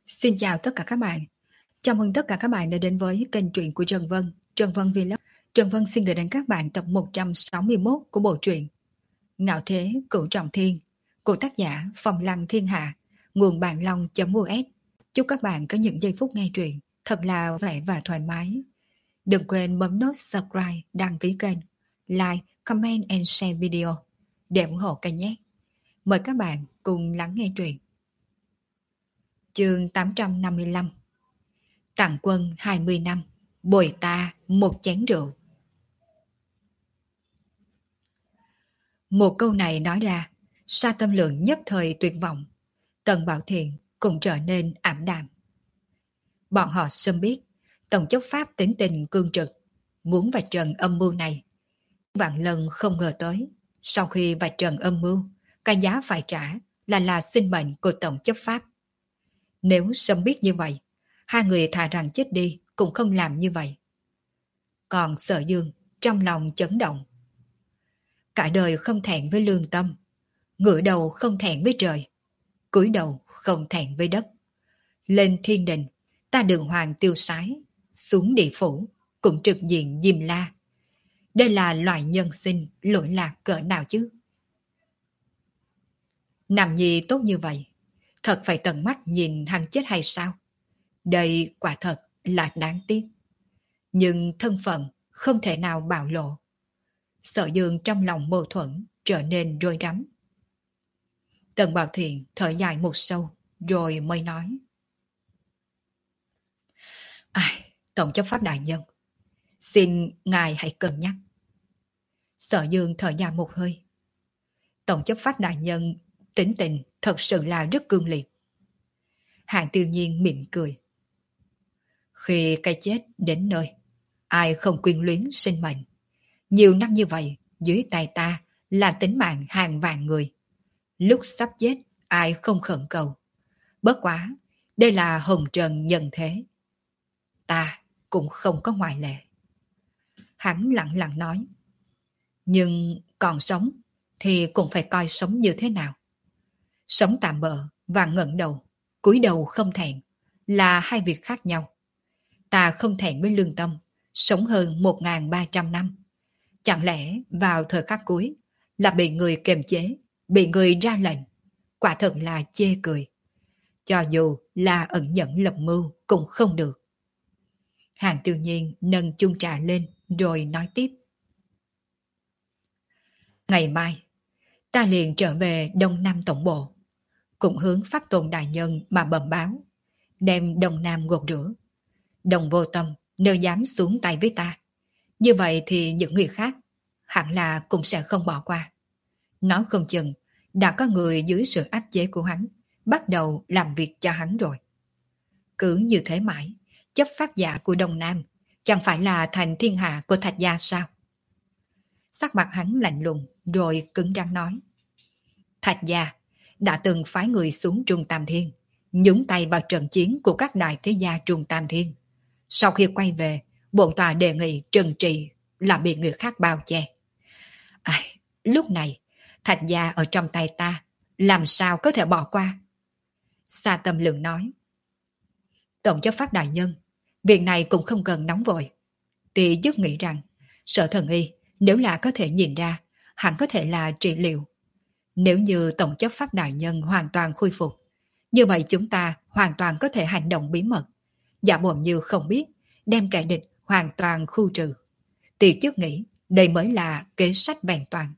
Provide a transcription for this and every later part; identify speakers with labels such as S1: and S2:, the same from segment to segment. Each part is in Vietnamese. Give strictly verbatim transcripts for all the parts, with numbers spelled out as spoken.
S1: Xin chào tất cả các bạn. Chào mừng tất cả các bạn đã đến với kênh truyện của Trần Vân, Trần Vân Vlog. Trần Vân xin gửi đến các bạn tập một trăm sáu mươi mốt của bộ truyện Ngạo Thế Cửu Trọng Thiên của tác giả Phong Lăng Thiên Hạ, nguồn bạn long.us. Chúc các bạn có những giây phút nghe truyện thật là vui vẻ và thoải mái. Đừng quên bấm nút subscribe, đăng ký kênh, like, comment and share video để ủng hộ kênh nhé. Mời các bạn cùng lắng nghe truyện. Chương tám trăm năm mươi lăm. Tặng quân hai mươi năm, bồi ta một chén rượu. Một câu này nói ra, Sa Tâm Lượng nhất thời tuyệt vọng. Tần Bảo Thiện cũng trở nên ảm đạm. Bọn họ sớm biết Tổng chấp pháp tính tình cương trực, muốn vạch trần âm mưu này. Vạn lần không ngờ tới, sau khi vạch trần âm mưu, cái giá phải trả là là sinh mệnh của Tổng chấp pháp. Nếu sớm biết như vậy, hai người thà rằng chết đi cũng không làm như vậy. Còn Sở Dương trong lòng chấn động. Cả đời không thẹn với lương tâm, ngửa đầu không thẹn với trời, cúi đầu không thẹn với đất. Lên thiên đình, ta đường hoàng tiêu sái, xuống địa phủ, cũng trực diện Diêm La. Đây là loại nhân sinh lỗi lạc cỡ nào chứ? Nam Nhi tốt như vậy, thật phải tận mắt nhìn hắn chết hay sao? Đây quả thật là đáng tiếc. Nhưng thân phận không thể nào bạo lộ. Sở Dương trong lòng mâu thuẫn trở nên rối rắm. Tần Bảo Thiện thở dài một sâu rồi mới nói. Ai, Tổng chấp pháp đại nhân, xin ngài hãy cân nhắc. Sở Dương thở dài một hơi. Tổng chấp pháp đại nhân tính tình thật sự là rất cương liệt. Hạng Tiêu Nhiên mỉm cười. Khi cái chết đến nơi, ai không quyến luyến sinh mệnh. Nhiều năm như vậy, dưới tay ta là tính mạng hàng vạn người. Lúc sắp chết, ai không khẩn cầu. Bất quá, đây là hồng trần nhân thế. Ta cũng không có ngoại lệ. Hắn lặng lặng nói. Nhưng còn sống thì cũng phải coi sống như thế nào. Sống tạm bợ và ngẩng đầu, cúi đầu không thẹn là hai việc khác nhau. Ta không thẹn với lương tâm, sống hơn một nghìn ba trăm năm. Chẳng lẽ vào thời khắc cuối là bị người kiềm chế, bị người ra lệnh, quả thật là chê cười. Cho dù là ẩn nhẫn lập mưu cũng không được. Hàng Tiêu Nhiên nâng chung trà lên rồi nói tiếp. Ngày mai, ta liền trở về Đông Nam Tổng Bộ, cũng hướng Pháp Tôn Đại Nhân mà bẩm báo, đem Đông Nam gột rửa. Đồng Vô Tâm nếu dám xuống tay với ta, như vậy thì những người khác hẳn là cũng sẽ không bỏ qua. Nói không chừng đã có người dưới sự áp chế của hắn bắt đầu làm việc cho hắn rồi. Cứ như thế mãi, chấp pháp giả của Đông Nam chẳng phải là thành thiên hạ của Thạch Gia sao? Sắc mặt hắn lạnh lùng rồi cứng rắn nói. Thạch Gia đã từng phái người xuống Trung Tam Thiên, nhúng tay vào trận chiến của các đại thế gia Trung Tam Thiên. Sau khi quay về, bổn tòa đề nghị trừng trị là bị người khác bao che. À, lúc này, Thạch Gia ở trong tay ta, làm sao có thể bỏ qua? Sa Tâm Lượng nói. Tổng chấp pháp đại nhân, việc này cũng không cần nóng vội. Tỷ dứt nghĩ rằng, Sở Thần Y nếu là có thể nhìn ra, hẳn có thể là trị liệu. Nếu như Tổng chấp pháp đại nhân hoàn toàn khôi phục, như vậy chúng ta hoàn toàn có thể hành động bí mật, giả bộ như không biết, đem kẻ địch hoàn toàn khu trừ. Tỷ chức nghĩ đây mới là kế sách vẹn toàn.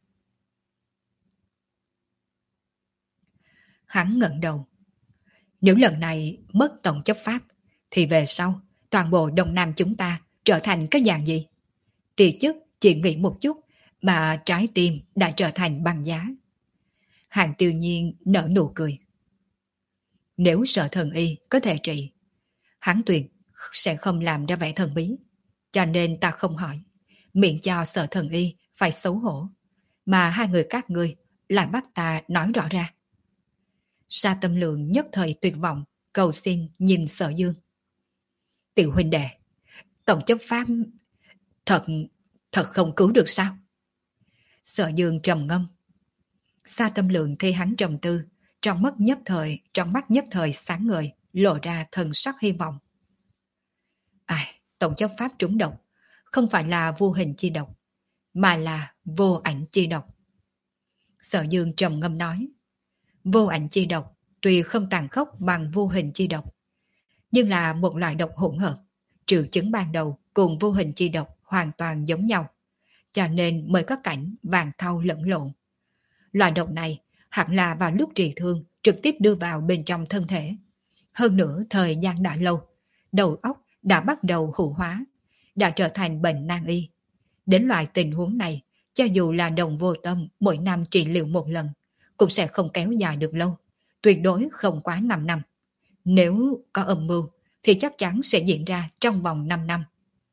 S1: Hắn ngẩng đầu. Nếu lần này mất tổng chấp pháp, thì về sau toàn bộ Đông Nam chúng ta trở thành cái dạng gì? Tỷ chức chỉ nghĩ một chút mà trái tim đã trở thành băng giá. Hàng Tiêu Nhiên nở nụ cười. Nếu Sở Thần Y có thể trị, hắn tuyệt sẽ không làm ra vẻ thần bí. Cho nên ta không hỏi, miệng cho Sở Thần Y phải xấu hổ, mà hai người các ngươi lại bắt ta nói rõ ra. Sa Tâm Lượng nhất thời tuyệt vọng, cầu xin nhìn Sở Dương. Tiểu huynh đệ, tổng chấp pháp thật, thật không cứu được sao? Sở Dương trầm ngâm. Sa Tâm Lượng thấy hắn trầm tư, trong mắt nhất thời, trong mắt nhất thời sáng ngời, lộ ra thần sắc hy vọng. Ai, tổng chấp pháp trúng độc, không phải là vô hình chi độc, mà là vô ảnh chi độc. Sở Dương trầm ngâm nói, vô ảnh chi độc tuy không tàn khốc bằng vô hình chi độc, nhưng là một loại độc hỗn hợp, triệu chứng ban đầu cùng vô hình chi độc hoàn toàn giống nhau, cho nên mới có cảnh vàng thau lẫn lộn. Loại độc này hẳn là vào lúc trị thương trực tiếp đưa vào bên trong thân thể. Hơn nữa thời gian đã lâu, đầu óc đã bắt đầu hủ hóa, đã trở thành bệnh nan y. Đến loại tình huống này, cho dù là Đồng Vô Tâm mỗi năm trị liệu một lần, cũng sẽ không kéo dài được lâu, tuyệt đối không quá năm năm. Nếu có âm mưu, thì chắc chắn sẽ diễn ra trong vòng năm năm.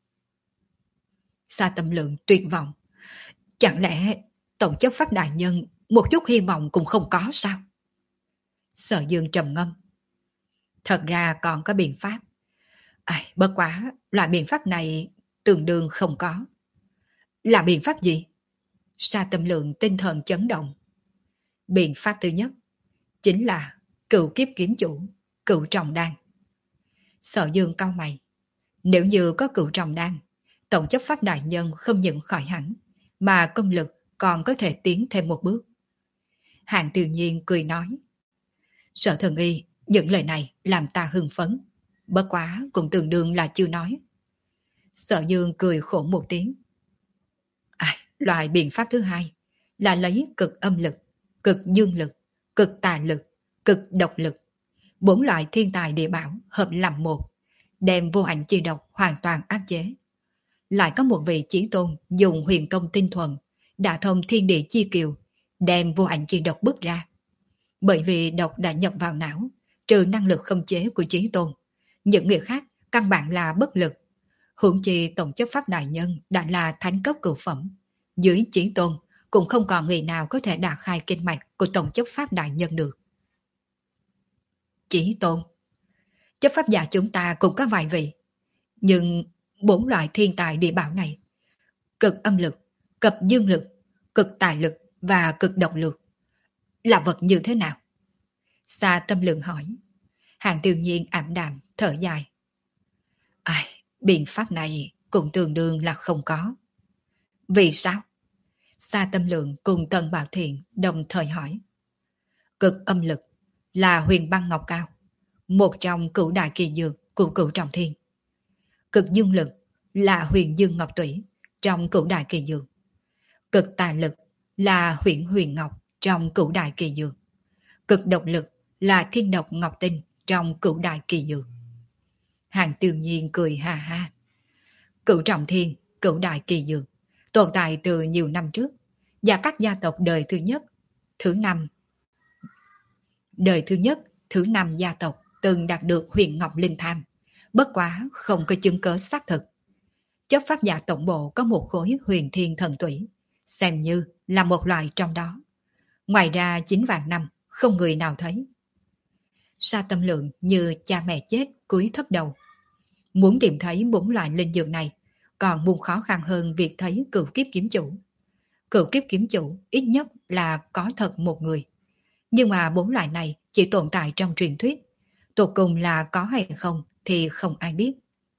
S1: Sa Tâm Lượng tuyệt vọng. Chẳng lẽ tổng chấp pháp đại nhân một chút hy vọng cũng không có sao? Sở Dương trầm ngâm. Thật ra còn có biện pháp. À, bất quá, loại biện pháp này tương đương không có. Là biện pháp gì? Sa Tâm Lượng tinh thần chấn động. Biện pháp thứ nhất chính là cựu kiếp kiếm chủ, cựu trọng đan. Sở Dương cau mày. Nếu như có cựu trọng đan, tổng chấp pháp đại nhân không những khỏi hẳn, mà công lực còn có thể tiến thêm một bước. Hạng Tiểu Nhiên cười nói. Sở Thần Y, những lời này làm ta hưng phấn. Bất quá cũng tương đương là chưa nói. Sở Dương cười khổ một tiếng. À, loại biện pháp thứ hai là lấy cực âm lực, cực dương lực, cực tà lực, cực độc lực, bốn loại thiên tài địa bảo hợp làm một, đem vô ảnh chi độc hoàn toàn áp chế. Lại có một vị chí tôn dùng huyền công tinh thuần, đả thông thiên địa chi kiều, đem vô ảnh chi độc bước ra. Bởi vì độc đã nhập vào não, trừ năng lực không chế của chí tôn, những người khác căn bản là bất lực. Huống chi tổng chấp pháp đại nhân đã là thánh cấp cửu phẩm, dưới chí tôn cũng không còn người nào có thể đả khai kinh mạch của tổng chấp pháp đại nhân được. Chí tôn, chấp pháp giả chúng ta cũng có vài vị, nhưng bốn loại thiên tài địa bảo này, cực âm lực, cực dương lực, cực tài lực và cực độc lực, là vật như thế nào? Sa Tâm Lượng hỏi. Hạng Tiểu Nhiên ảm đạm thở dài. Ai, biện pháp này cũng tương đương là không có. Vì sao? Sa Tâm Lượng cùng Tần Bảo Thiện đồng thời hỏi. Cực âm lực là huyền băng ngọc cao, một trong cửu đại kỳ dược của cửu trọng thiên. Cực dương lực là huyền dương ngọc tủy trong cửu đại kỳ dược. Cực tà lực là huyền huyền ngọc trong cửu đại kỳ dược. Cực độc lực là thiên độc ngọc tinh trong cửu đại kỳ dược. Hàng Tiêu Nhiên cười ha ha. Cửu trọng thiên, cửu đại kỳ dược tồn tại từ nhiều năm trước, và các gia tộc đời thứ nhất, thứ năm, đời thứ nhất, thứ năm gia tộc từng đạt được huyền ngọc linh tham, bất quá không có chứng cớ xác thực. Chấp pháp giả tổng bộ có một khối huyền thiên thần tủy, xem như là một loại trong đó. Ngoài ra chín vạn năm không người nào thấy. Sa Tâm Lượng như cha mẹ chết cúi thấp đầu. Muốn tìm thấy bốn loại linh dược này còn muôn khó khăn hơn việc thấy cửu kiếp kiếm chủ. Cửu kiếp kiếm chủ ít nhất là có thật một người, nhưng mà bốn loại này chỉ tồn tại trong truyền thuyết, tột cùng là có hay không thì không ai biết.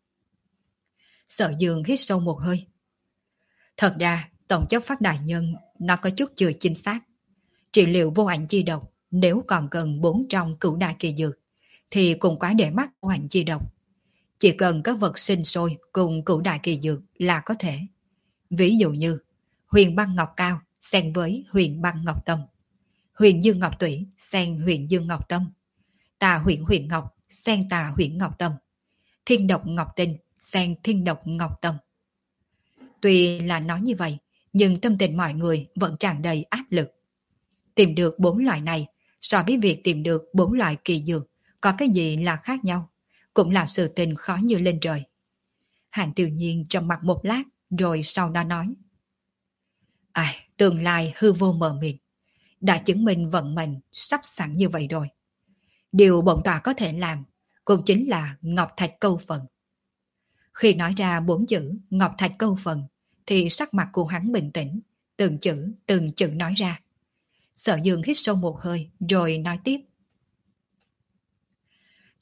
S1: Sở Dương hít sâu một hơi. Thật ra tổng chấp pháp đại nhân nó có chút chưa chính xác. Trị liệu vô ảnh chi độc nếu còn cần bốn trong cửu đại kỳ dược thì cũng quá để mắt vô ảnh chi độc. Chỉ cần có vật sinh sôi cùng cửu đại kỳ dược là có thể. Ví dụ như huyền băng ngọc cao xen với huyền băng ngọc tâm, huyền dương ngọc tủy xen huyền dương ngọc tâm, tà huyền huyền ngọc xen tà huyền ngọc tâm, thiên độc ngọc tinh xen thiên độc ngọc tâm. Tuy là nói như vậy, nhưng tâm tình mọi người vẫn tràn đầy áp lực. Tìm được bốn loại này so với việc tìm được bốn loại kỳ dược có cái gì là khác nhau, cũng là sự tình khó như lên trời. Hạng Tiểu Nhiên trầm mặc một lát rồi sau đó nói. Ai, tương lai hư vô mờ mịt, đã chứng minh vận mệnh sắp sẵn như vậy rồi. Điều bổn tọa có thể làm cũng chính là Ngọc Thạch câu phần. Khi nói ra bốn chữ Ngọc Thạch câu phần thì sắc mặt của hắn bình tĩnh, từng chữ từng chữ nói ra. Sở Dương hít sâu một hơi rồi nói tiếp.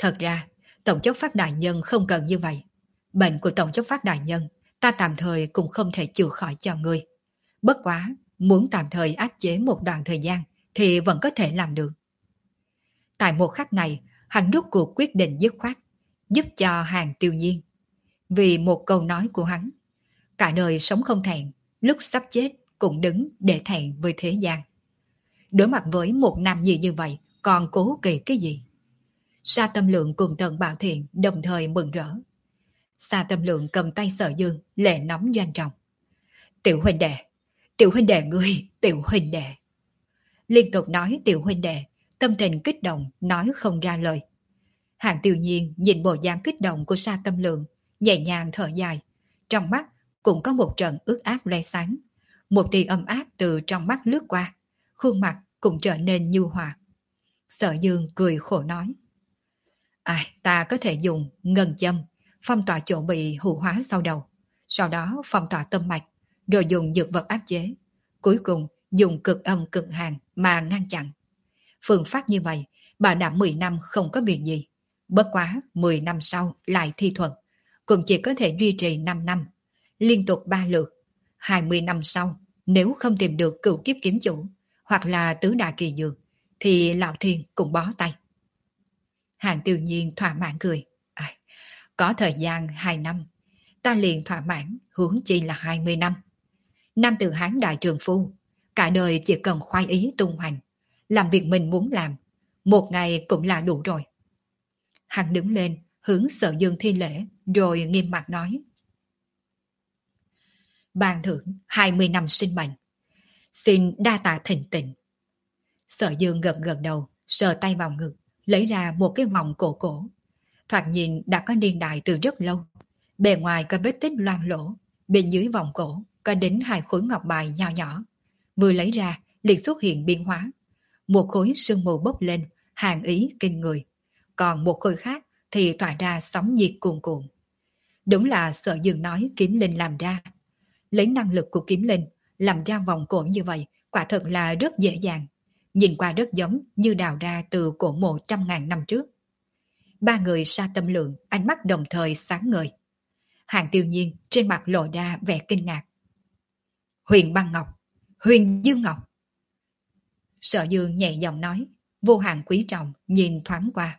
S1: Thật ra, Tổng chấp pháp đại nhân không cần như vậy. Bệnh của Tổng chấp pháp đại nhân, ta tạm thời cũng không thể chữa khỏi cho ngươi. Bất quá, muốn tạm thời áp chế một đoạn thời gian, thì vẫn có thể làm được. Tại một khắc này, hắn rút cuộc quyết định dứt khoát, giúp cho Hàng Tiêu Nhiên. Vì một câu nói của hắn, cả đời sống không thẹn, lúc sắp chết cũng đứng để thẹn với thế gian. Đối mặt với một nam nhi như vậy, còn cố kỳ cái gì? Sa Tâm Lượng cùng Tần Bảo Thiện đồng thời mừng rỡ. Sa Tâm Lượng cầm tay Sở Dương, lệ nóng doanh trọng. Tiểu huynh đệ, tiểu huynh đệ ngươi, tiểu huynh đệ. Liên tục nói tiểu huynh đệ, tâm tình kích động, nói không ra lời. Hạng Tiêu Nhiên nhìn bộ dáng kích động của Sa Tâm Lượng, nhẹ nhàng thở dài. Trong mắt cũng có một trận ướt át lóe sáng. Một tia ấm áp từ trong mắt lướt qua, khuôn mặt cũng trở nên nhu hòa. Sở Dương cười khổ nói. Ai, ta có thể dùng ngân châm, phong tỏa chỗ bị hủ hóa sau đầu, sau đó phong tỏa tâm mạch, rồi dùng dược vật áp chế. Cuối cùng dùng cực âm cực hàn mà ngăn chặn. Phương pháp như vậy, bảo đảm mười năm không có việc gì. Bất quá mười năm sau lại thi thuật, cũng chỉ có thể duy trì năm năm. Liên tục ba lượt, hai mươi năm sau, nếu không tìm được cửu kiếp kiếm chủ, hoặc là tứ đại kỳ dược, thì lão thiên cũng bó tay. Hạng Tiêu Nhiên thỏa mãn cười. À, có thời gian hai năm, ta liền thỏa mãn, huống chi là hai mươi năm. Nam tử Hán đại trường phu, cả đời chỉ cần khoái ý tung hoành, làm việc mình muốn làm, một ngày cũng là đủ rồi. Hắn đứng lên, hướng Sở Dương thi lễ, rồi nghiêm mặt nói. Ban thưởng hai mươi năm sinh mệnh, xin đa tạ thịnh tịnh. Sở Dương gật gật đầu, sờ tay vào ngực, lấy ra một cái vòng cổ cổ. Thoạt nhìn đã có niên đại từ rất lâu. Bề ngoài có vết tích loang lỗ, bên dưới vòng cổ có đến hai khối ngọc bài nho nhỏ. Vừa lấy ra, liền xuất hiện biến hóa. Một khối sương mù bốc lên, hàn ý kinh người. Còn một khối khác thì tỏa ra sóng nhiệt cuồn cuộn. Đúng là Sở Dương nói kiếm linh làm ra. Lấy năng lực của kiếm linh, làm ra vòng cổ như vậy, quả thật là rất dễ dàng. Nhìn qua rất giống như đào ra từ cổ mộ trăm ngàn năm trước. Ba người Sa Tâm Lượng, ánh mắt đồng thời sáng ngời. Hạng Tiêu Nhiên trên mặt lộ ra vẻ kinh ngạc. Huyền Băng Ngọc, Huyền Dương Ngọc. Sở Dương nhẹ giọng nói, vô hạn quý trọng nhìn thoáng qua.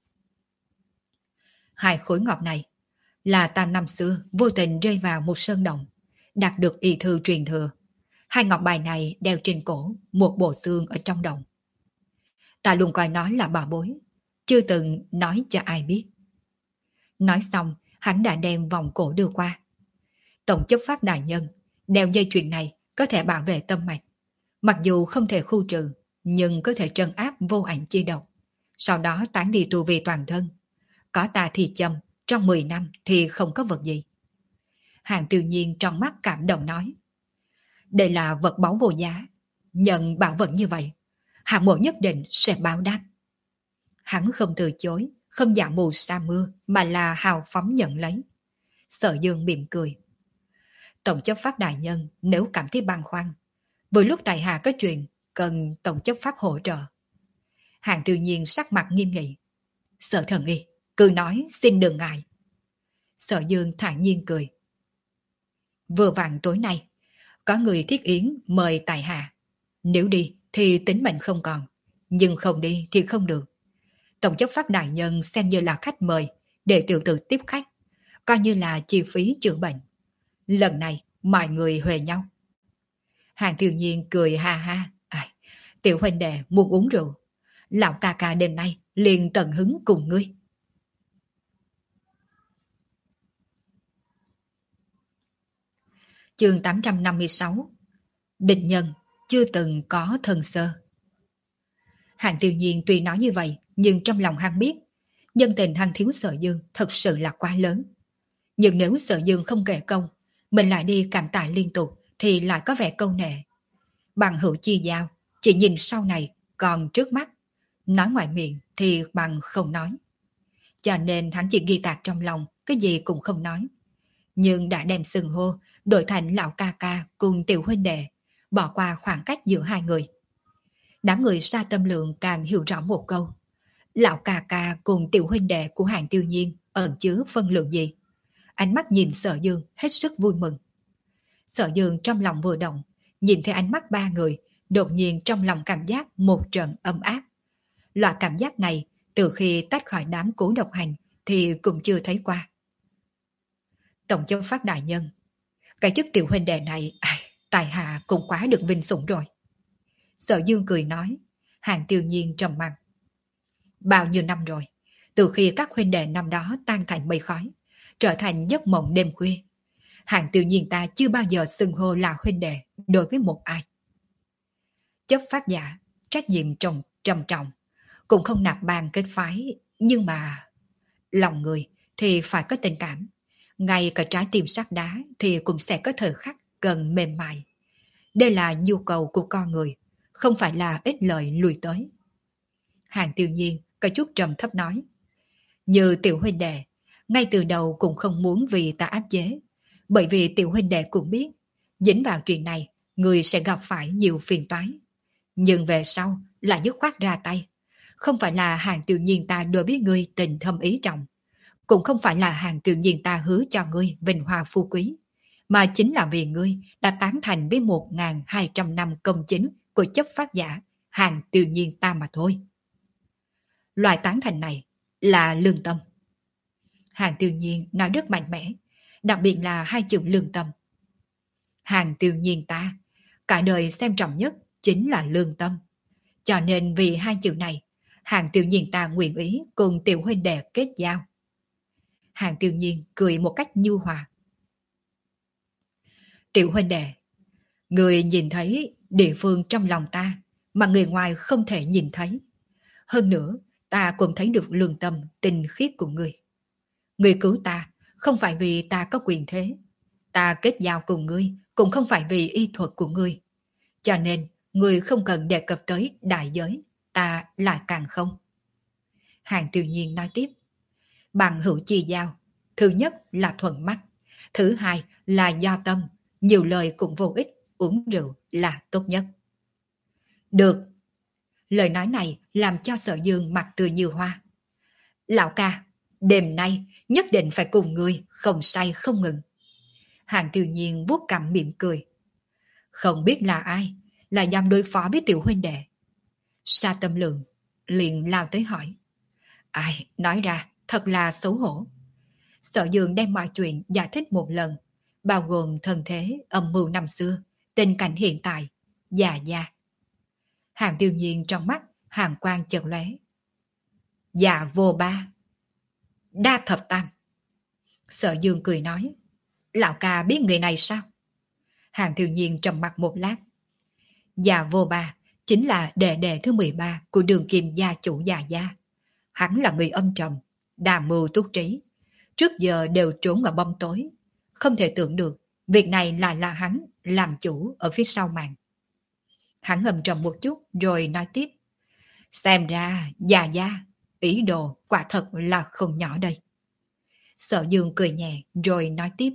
S1: Hai khối ngọc này là ta năm xưa vô tình rơi vào một sơn động, đạt được y thư truyền thừa. Hai ngọc bài này đeo trên cổ, một bộ xương ở trong động. Ta luôn coi nó là bảo bối, chưa từng nói cho ai biết. Nói xong, hắn đã đem vòng cổ đưa qua. Tổng chấp pháp đại nhân, đeo dây chuyền này có thể bảo vệ tâm mạch. Mặc dù không thể khu trừ, nhưng có thể trấn áp vô ảnh chi độc. Sau đó tán đi tu vi toàn thân. Có ta thì châm, trong mười năm thì không có vật gì. Hạng Tiêu Nhiên trong mắt cảm động nói. Đây là vật báu vô giá. Nhận bảo vật như vậy, hạng mộ nhất định sẽ báo đáp. Hắn không từ chối, không giả mù sa mưa, mà là hào phóng nhận lấy. Sở Dương mỉm cười. Tổng chấp pháp đại nhân nếu cảm thấy băn khoăn, vừa lúc tại hạ có chuyện cần tổng chấp pháp hỗ trợ. Hạng Tiêu Nhiên sắc mặt nghiêm nghị. Sở thần y, cứ nói xin đừng ngại. Sở Dương thản nhiên cười. Vừa vặn tối nay, có người thiết yến mời tại hạ. Nếu đi thì tính mệnh không còn, nhưng không đi thì không được. Tổng chấp pháp đại nhân xem như là khách mời để tiểu tử tiếp khách, coi như là chi phí chữa bệnh. Lần này mọi người huề nhau. Hàng Tiêu Nhiên cười ha ha. À, tiểu huynh đệ muốn uống rượu, lão ca ca đêm nay liền tận hứng cùng ngươi. Chương tám trăm năm mươi sáu. Địch nhân chưa từng có thân sơ. Hạng Tiêu Nhiên tuy nói như vậy, nhưng trong lòng hắn biết, nhân tình hắn thiếu Sở Dương thật sự là quá lớn. Nhưng nếu Sở Dương không kể công, mình lại đi cảm tạ liên tục thì lại có vẻ câu nệ. Bằng hữu chi giao, chỉ nhìn sau này, còn trước mắt, nói ngoài miệng thì bằng không nói. Cho nên hắn chỉ ghi tạc trong lòng, cái gì cũng không nói. Nhưng đã đem xưng hô, đổi thành lão ca ca cùng tiểu huynh đệ, bỏ qua khoảng cách giữa hai người. Đám người Sa Tâm Lượng càng hiểu rõ một câu. Lão ca ca cùng tiểu huynh đệ của Hàng Tiêu Nhiên ẩn chứa phân lượng gì? Ánh mắt nhìn Sở Dương hết sức vui mừng. Sở Dương trong lòng vừa động, nhìn thấy ánh mắt ba người, đột nhiên trong lòng cảm giác một trận ấm áp. Loại cảm giác này, từ khi tách khỏi đám cố độc hành thì cũng chưa thấy qua. Tổng chấp pháp đại nhân, cái chức tiểu huynh đệ này, ai, tài hạ cũng quá được vinh sủng rồi. Sở Dương cười nói, Hàng Tiêu Nhiên trầm mặc. Bao nhiêu năm rồi, từ khi các huynh đệ năm đó tan thành mây khói, trở thành giấc mộng đêm khuya, Hàng Tiêu Nhiên ta chưa bao giờ xưng hô là huynh đệ đối với một ai. Chấp pháp giả, trách nhiệm trọng trầm trọng, cũng không nạp bàn kết phái, nhưng mà lòng người thì phải có tình cảm, ngay cả trái tim sắt đá thì cũng sẽ có thời khắc cần mềm mại. Đây là nhu cầu của con người, không phải là ít lời lùi tới. Hàng Tiêu Nhiên có chút trầm thấp nói, như tiểu huynh đệ, ngay từ đầu cũng không muốn vì ta áp chế, bởi vì tiểu huynh đệ cũng biết, dính vào chuyện này, người sẽ gặp phải nhiều phiền toái. Nhưng về sau là dứt khoát ra tay, không phải là Hàng Tiêu Nhiên ta đối với ngươi tình thâm ý trọng, cũng không phải là Hàng Tiêu Nhiên ta hứa cho ngươi vinh hoa phú quý, mà chính là vì ngươi đã tán thành với một nghìn hai trăm năm công chính của chấp pháp giả Hàng Tiêu Nhiên ta mà thôi. Loại tán thành này là lương tâm. Hàng Tiêu Nhiên nói rất mạnh mẽ, đặc biệt là hai chữ lương tâm. Hàng Tiêu Nhiên ta, cả đời xem trọng nhất chính là lương tâm. Cho nên vì hai chữ này, Hàng Tiêu Nhiên ta nguyện ý cùng tiểu huynh đệ kết giao. Hàng Tiêu Nhiên cười một cách nhu hòa. Tiểu huynh đệ, người nhìn thấy địa phương trong lòng ta mà người ngoài không thể nhìn thấy. Hơn nữa, ta cũng thấy được lương tâm, tình khiết của người. Người cứu ta không phải vì ta có quyền thế. Ta kết giao cùng ngươi cũng không phải vì y thuật của ngươi. Cho nên, ngươi không cần đề cập tới đại giới, ta lại càng không. Hàng Tiêu Nhiên nói tiếp. Bằng hữu chi giao, thứ nhất là thuận mắt, thứ hai là do tâm, nhiều lời cũng vô ích, uống rượu là tốt nhất. Được. Lời nói này làm cho Sở Dương mặt tươi như hoa. Lão ca, đêm nay nhất định phải cùng ngươi không say không ngừng. Hàng Tiêu Nhiên vuốt cằm mỉm cười. Không biết là ai, là dám đối phó với tiểu huynh đệ. Sa Tâm Lượng liền lao tới hỏi. Ai, nói ra, thật là xấu hổ. Sở Dương đem mọi chuyện giải thích một lần, bao gồm thân thế, âm mưu năm xưa, tình cảnh hiện tại, già già. Hàng Tiêu Nhiên trong mắt, hàng quang chợt lóe. Dạ vô ba. Đa thập tam. Sở Dương cười nói. Lão ca biết người này sao? Hàng Tiêu Nhiên trầm mặt một lát. Dạ vô ba chính là đệ đệ thứ mười ba của đường kim gia chủ già gia. Hắn là người âm trầm, đa mưu túc trí. Trước giờ đều trốn ở bóng tối. Không thể tưởng được, việc này lại là hắn làm chủ ở phía sau màn. Hắn ngầm trầm một chút rồi nói tiếp. Xem ra, già gia, ý đồ quả thật là không nhỏ đây. Sở Dương cười nhẹ rồi nói tiếp.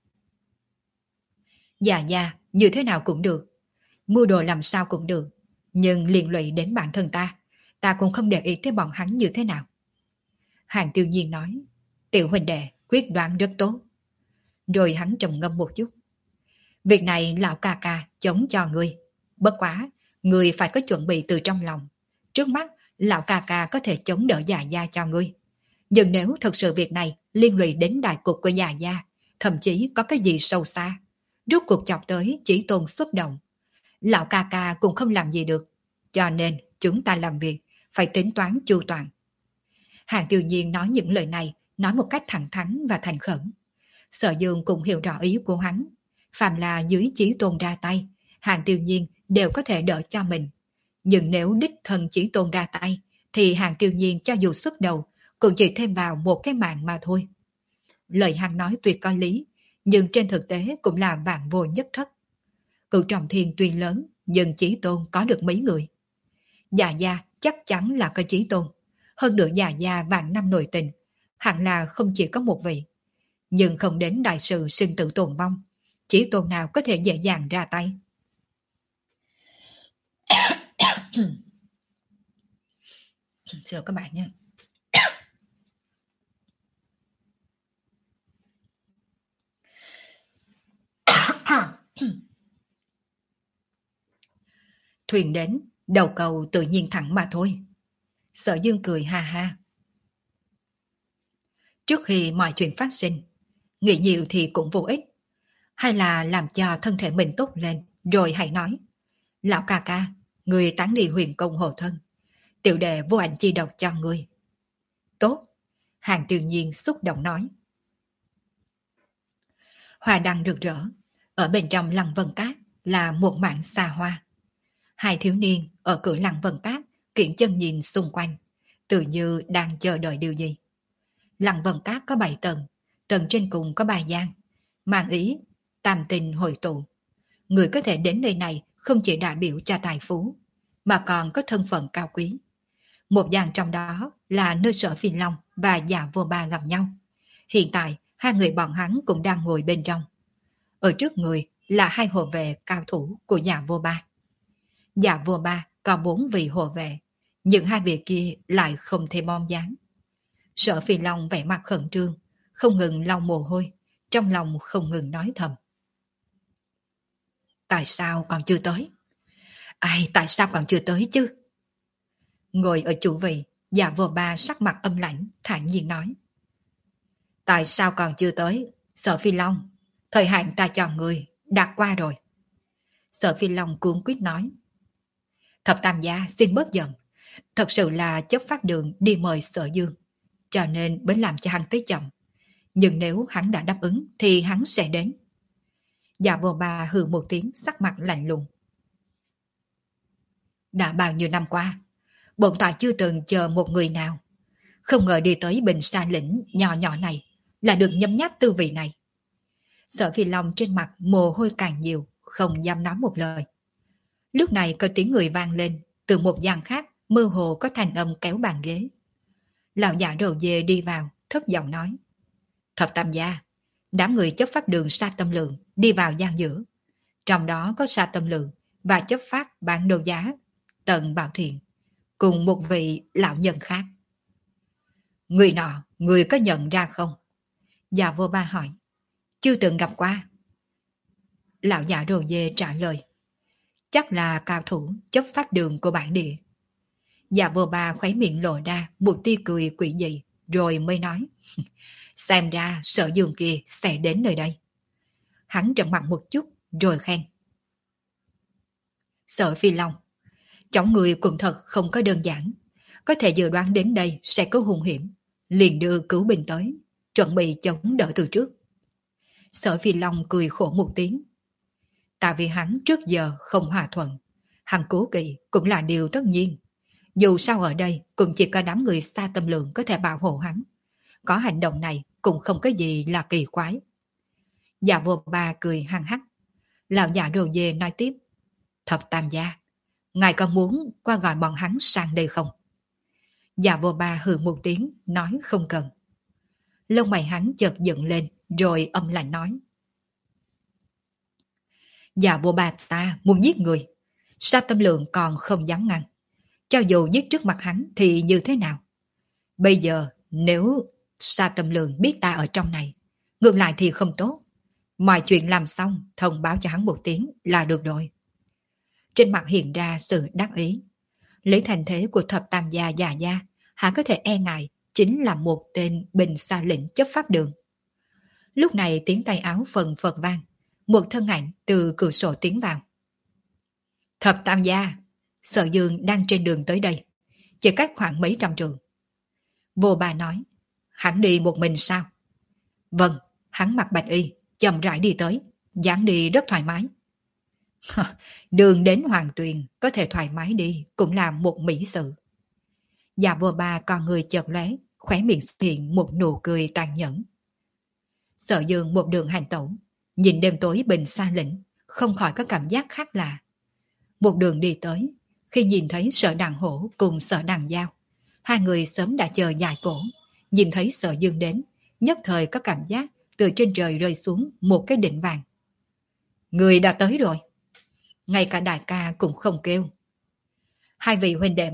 S1: Già gia, như thế nào cũng được. Mưu đồ làm sao cũng được. Nhưng liên lụy đến bản thân ta, ta cũng không để ý tới bọn hắn như thế nào. Hàng Tiêu Nhiên nói. Tiểu huynh đệ, quyết đoán rất tốt. Rồi hắn trầm ngâm một chút. Việc này lão ca ca chống cho ngươi. Bất quá, ngươi phải có chuẩn bị từ trong lòng. Trước mắt, lão ca ca có thể chống đỡ già gia cho ngươi. Nhưng nếu thật sự việc này liên lụy đến đại cục của già gia, thậm chí có cái gì sâu xa, rút cuộc chọc tới chỉ tôn xuất động, lão ca ca cũng không làm gì được. Cho nên chúng ta làm việc phải tính toán chu toàn. Hàng Tiêu Nhiên nói những lời này, nói một cách thẳng thắn và thành khẩn. Sở Dương cũng hiểu rõ ý của hắn. Phàm là dưới Chí Tôn ra tay, Hàng Tiêu Nhiên đều có thể đỡ cho mình. Nhưng nếu đích thân Chí Tôn ra tay, thì Hàng Tiêu Nhiên cho dù xuất đầu, cũng chỉ thêm vào một cái mạng mà thôi. Lời hắn nói tuyệt có lý, nhưng trên thực tế cũng là vạn vô nhất thất. Cửu Trọng Thiên tuy lớn, nhưng Chí Tôn có được mấy người. Già gia chắc chắn là có Chí Tôn. Hơn nữa già gia vạn năm nội tình, hẳn là không chỉ có một vị. Nhưng không đến đại sự sinh tử tồn vong, Chí Tôn nào có thể dễ dàng ra tay. Xin lỗi các bạn nha. Thuyền đến, đầu cầu tự nhiên thẳng mà thôi. Sở Dương cười ha ha. Trước khi mọi chuyện phát sinh, nghĩ nhiều thì cũng vô ích. Hay là làm cho thân thể mình tốt lên, rồi hãy nói. Lão ca ca, người tán đi huyền công hộ thân. Tiểu đệ vô ảnh chi độc cho người. Tốt, Hàng Tiêu Nhiên xúc động nói. Hoa đăng rực rỡ, ở bên trong Lăng Vân Cát là một mảng xa hoa. Hai thiếu niên ở cửa Lăng Vân Cát kiển chân nhìn xung quanh, tự như đang chờ đợi điều gì. Lăng Vân Cát có bảy tầng, tầng trên cùng có ba gian, mang ý tam tinh hội tụ. Người có thể đến nơi này không chỉ đại biểu cho tài phú, mà còn có thân phận cao quý. Một gian trong đó là nơi Sở Phi Long và Dạ Vô Ba gặp nhau. Hiện tại, hai người bọn hắn cũng đang ngồi bên trong. Ở trước người là hai hộ vệ cao thủ của Dạ Vô Ba. Dạ Vô Ba có bốn vị hộ vệ, nhưng hai vị kia lại không thể bom dáng. Sở Phi Long vẻ mặt khẩn trương, không ngừng lau mồ hôi, trong lòng không ngừng nói thầm. Tại sao còn chưa tới? Ai, tại sao còn chưa tới chứ? Ngồi ở chủ vị, Dạ Vô Ba sắc mặt âm lãnh, thản nhiên nói. Tại sao còn chưa tới? Sở Phi Long, thời hạn ta chọn người, đã qua rồi. Sở Phi Long cuống quyết nói. Thập Tam gia xin bớt giận. Thật sự là chấp phát đường đi mời Sở Dương, cho nên mới làm cho hắn tới chậm. Nhưng nếu hắn đã đáp ứng thì hắn sẽ đến. Dạ Vô Ba hừ một tiếng, sắc mặt lạnh lùng. Đã bao nhiêu năm qua, bổn tọa chưa từng chờ một người nào. Không ngờ đi tới Bình Sa lĩnh nhỏ nhỏ này là được nhấm nháp tư vị này. Sở Phi Long trên mặt mồ hôi càng nhiều, không dám nói một lời. Lúc này có tiếng người vang lên, từ một gian khác mơ hồ có thanh âm kéo bàn ghế. Lão giả rầu dê đi vào, thấp giọng nói. Thập Tam gia, đám người chấp pháp đường Sa Tâm Lượng đi vào gian giữa. Trong đó có Sa Tâm Lượng và chấp pháp bản đồ giá Tần Bảo Thiện, cùng một vị lão nhân khác. Người nọ, người có nhận ra không? Dạ Vô Ba hỏi. Chưa từng gặp qua. Lão giả rồ dê trả lời. Chắc là cao thủ chấp pháp đường của bản địa. Dạ Vô Ba khóe miệng lộ ra một tia cười quỷ dị, rồi mới nói. Xem ra Sở Dương kia sẽ đến nơi đây. Hắn trợn mặt một chút, rồi khen. Sở Phi Long, chọn người cũng thật không có đơn giản. Có thể dự đoán đến đây sẽ có hung hiểm, liền đưa cứu binh tới, chuẩn bị chống đỡ từ trước. Sở Phi Long cười khổ một tiếng. Tại vì hắn trước giờ không hòa thuận, hắn cố kỵ cũng là điều tất nhiên. Dù sao ở đây cũng chỉ có đám người Sa Tâm Lượng có thể bảo hộ hắn. Có hành động này cũng không có gì là kỳ quái. Dạ Vô Ba cười hăng hắc. Lão giả đồ dê nói tiếp. Thập Tam gia, ngài có muốn qua gọi bọn hắn sang đây không? Dạ Vô Ba hừ một tiếng, nói không cần. Lông mày hắn chợt dựng lên, rồi âm lạnh nói. Dạ Vô Ba ta muốn giết người. Sa Tâm Lượng còn không dám ngăn. Cho dù giết trước mặt hắn thì như thế nào? Bây giờ nếu Sa Tâm Lượng biết ta ở trong này, ngược lại thì không tốt. Mọi chuyện làm xong, thông báo cho hắn một tiếng là được rồi. Trên mặt hiện ra sự đắc ý. Lấy thành thế của Thập Tam gia già gia, hắn có thể e ngại chính là một tên Bình Sa lĩnh chấp pháp đường. Lúc này tiếng tay áo phần phật vang, một thân ảnh từ cửa sổ tiến vào. Thập Tam gia, Sở Dương đang trên đường tới đây, chỉ cách khoảng mấy trăm trường. Vô Ba nói, hắn đi một mình sao? Vâng, hắn mặc bạch y, chậm rãi đi tới, dáng đi rất thoải mái. Đường đến Hoàng Tuyền có thể thoải mái đi cũng là một mỹ sự. Dạ Vô Ba con người chợt lóe, khóe miệng xuất hiện một nụ cười tàn nhẫn. Sở Dương một đường hành tẩu, nhìn đêm tối Bình Sa lĩnh, không khỏi có cảm giác khác lạ. Một đường đi tới, khi nhìn thấy Sở Đằng Hổ cùng Sở Đằng Giao, hai người sớm đã chờ dài cổ, nhìn thấy Sở Dương đến, nhất thời có cảm giác từ trên trời rơi xuống một cái đỉnh vàng. Người đã tới rồi. Ngay cả đại ca cũng không kêu. Hai vị huynh đệ mời,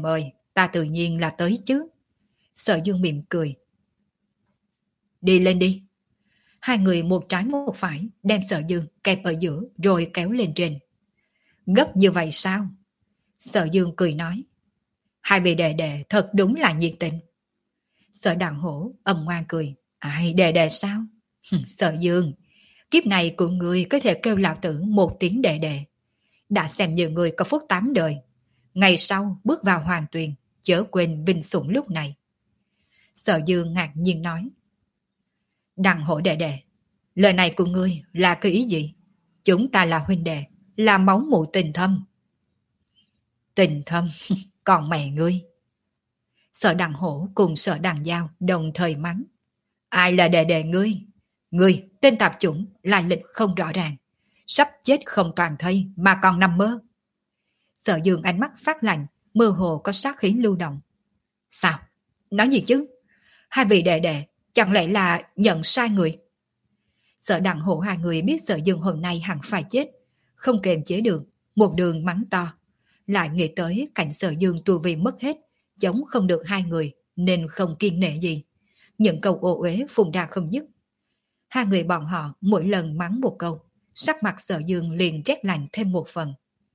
S1: ta tự nhiên là tới chứ. Sở Dương mỉm cười. Đi lên đi. Hai người một trái một phải đem Sở Dương kẹp ở giữa rồi kéo lên trên. Gấp như vậy sao? Sở Dương cười nói. Hai vị đệ đệ thật đúng là nhiệt tình. Sở Đằng Hổ âm ngoan cười. Ai đệ đệ sao? Sở Dương, kiếp này của người có thể kêu lão tử một tiếng đệ đệ. Đã xem như người có phúc tám đời. Ngày sau bước vào hoàng tuyền, chớ quên vinh sủng lúc này. Sở Dương ngạc nhiên nói. Đằng Hổ đệ đệ, lời này của ngươi là cái ý gì? Chúng ta là huynh đệ, là máu mủ tình thâm. Tình thâm, còn mẹ ngươi. Sở Đằng Hổ cùng Sở Đằng Giao đồng thời mắng. Ai là đệ đệ ngươi? Ngươi, tên tạp chủng, lai lịch không rõ ràng. Sắp chết không toàn thây mà còn nằm mơ. Sở Dương ánh mắt phát lạnh, mơ hồ có sát khí lưu động. Sao? Nói gì chứ? Hai vị đệ đệ, chẳng lẽ là nhận sai người? Sở Đằng Hổ hai người biết Sở Dương hôm nay hẳn phải chết, không kềm chế được, một đường mắng to. Lại nghĩ tới cảnh Sở Dương tu vi mất hết, chống không được hai người nên không kiên nể gì. Những câu ô uế phun ra không dứt. Hai người bọn họ mỗi lần mắng một câu, sắc mặt Sở Dương liền rét lạnh thêm một phần.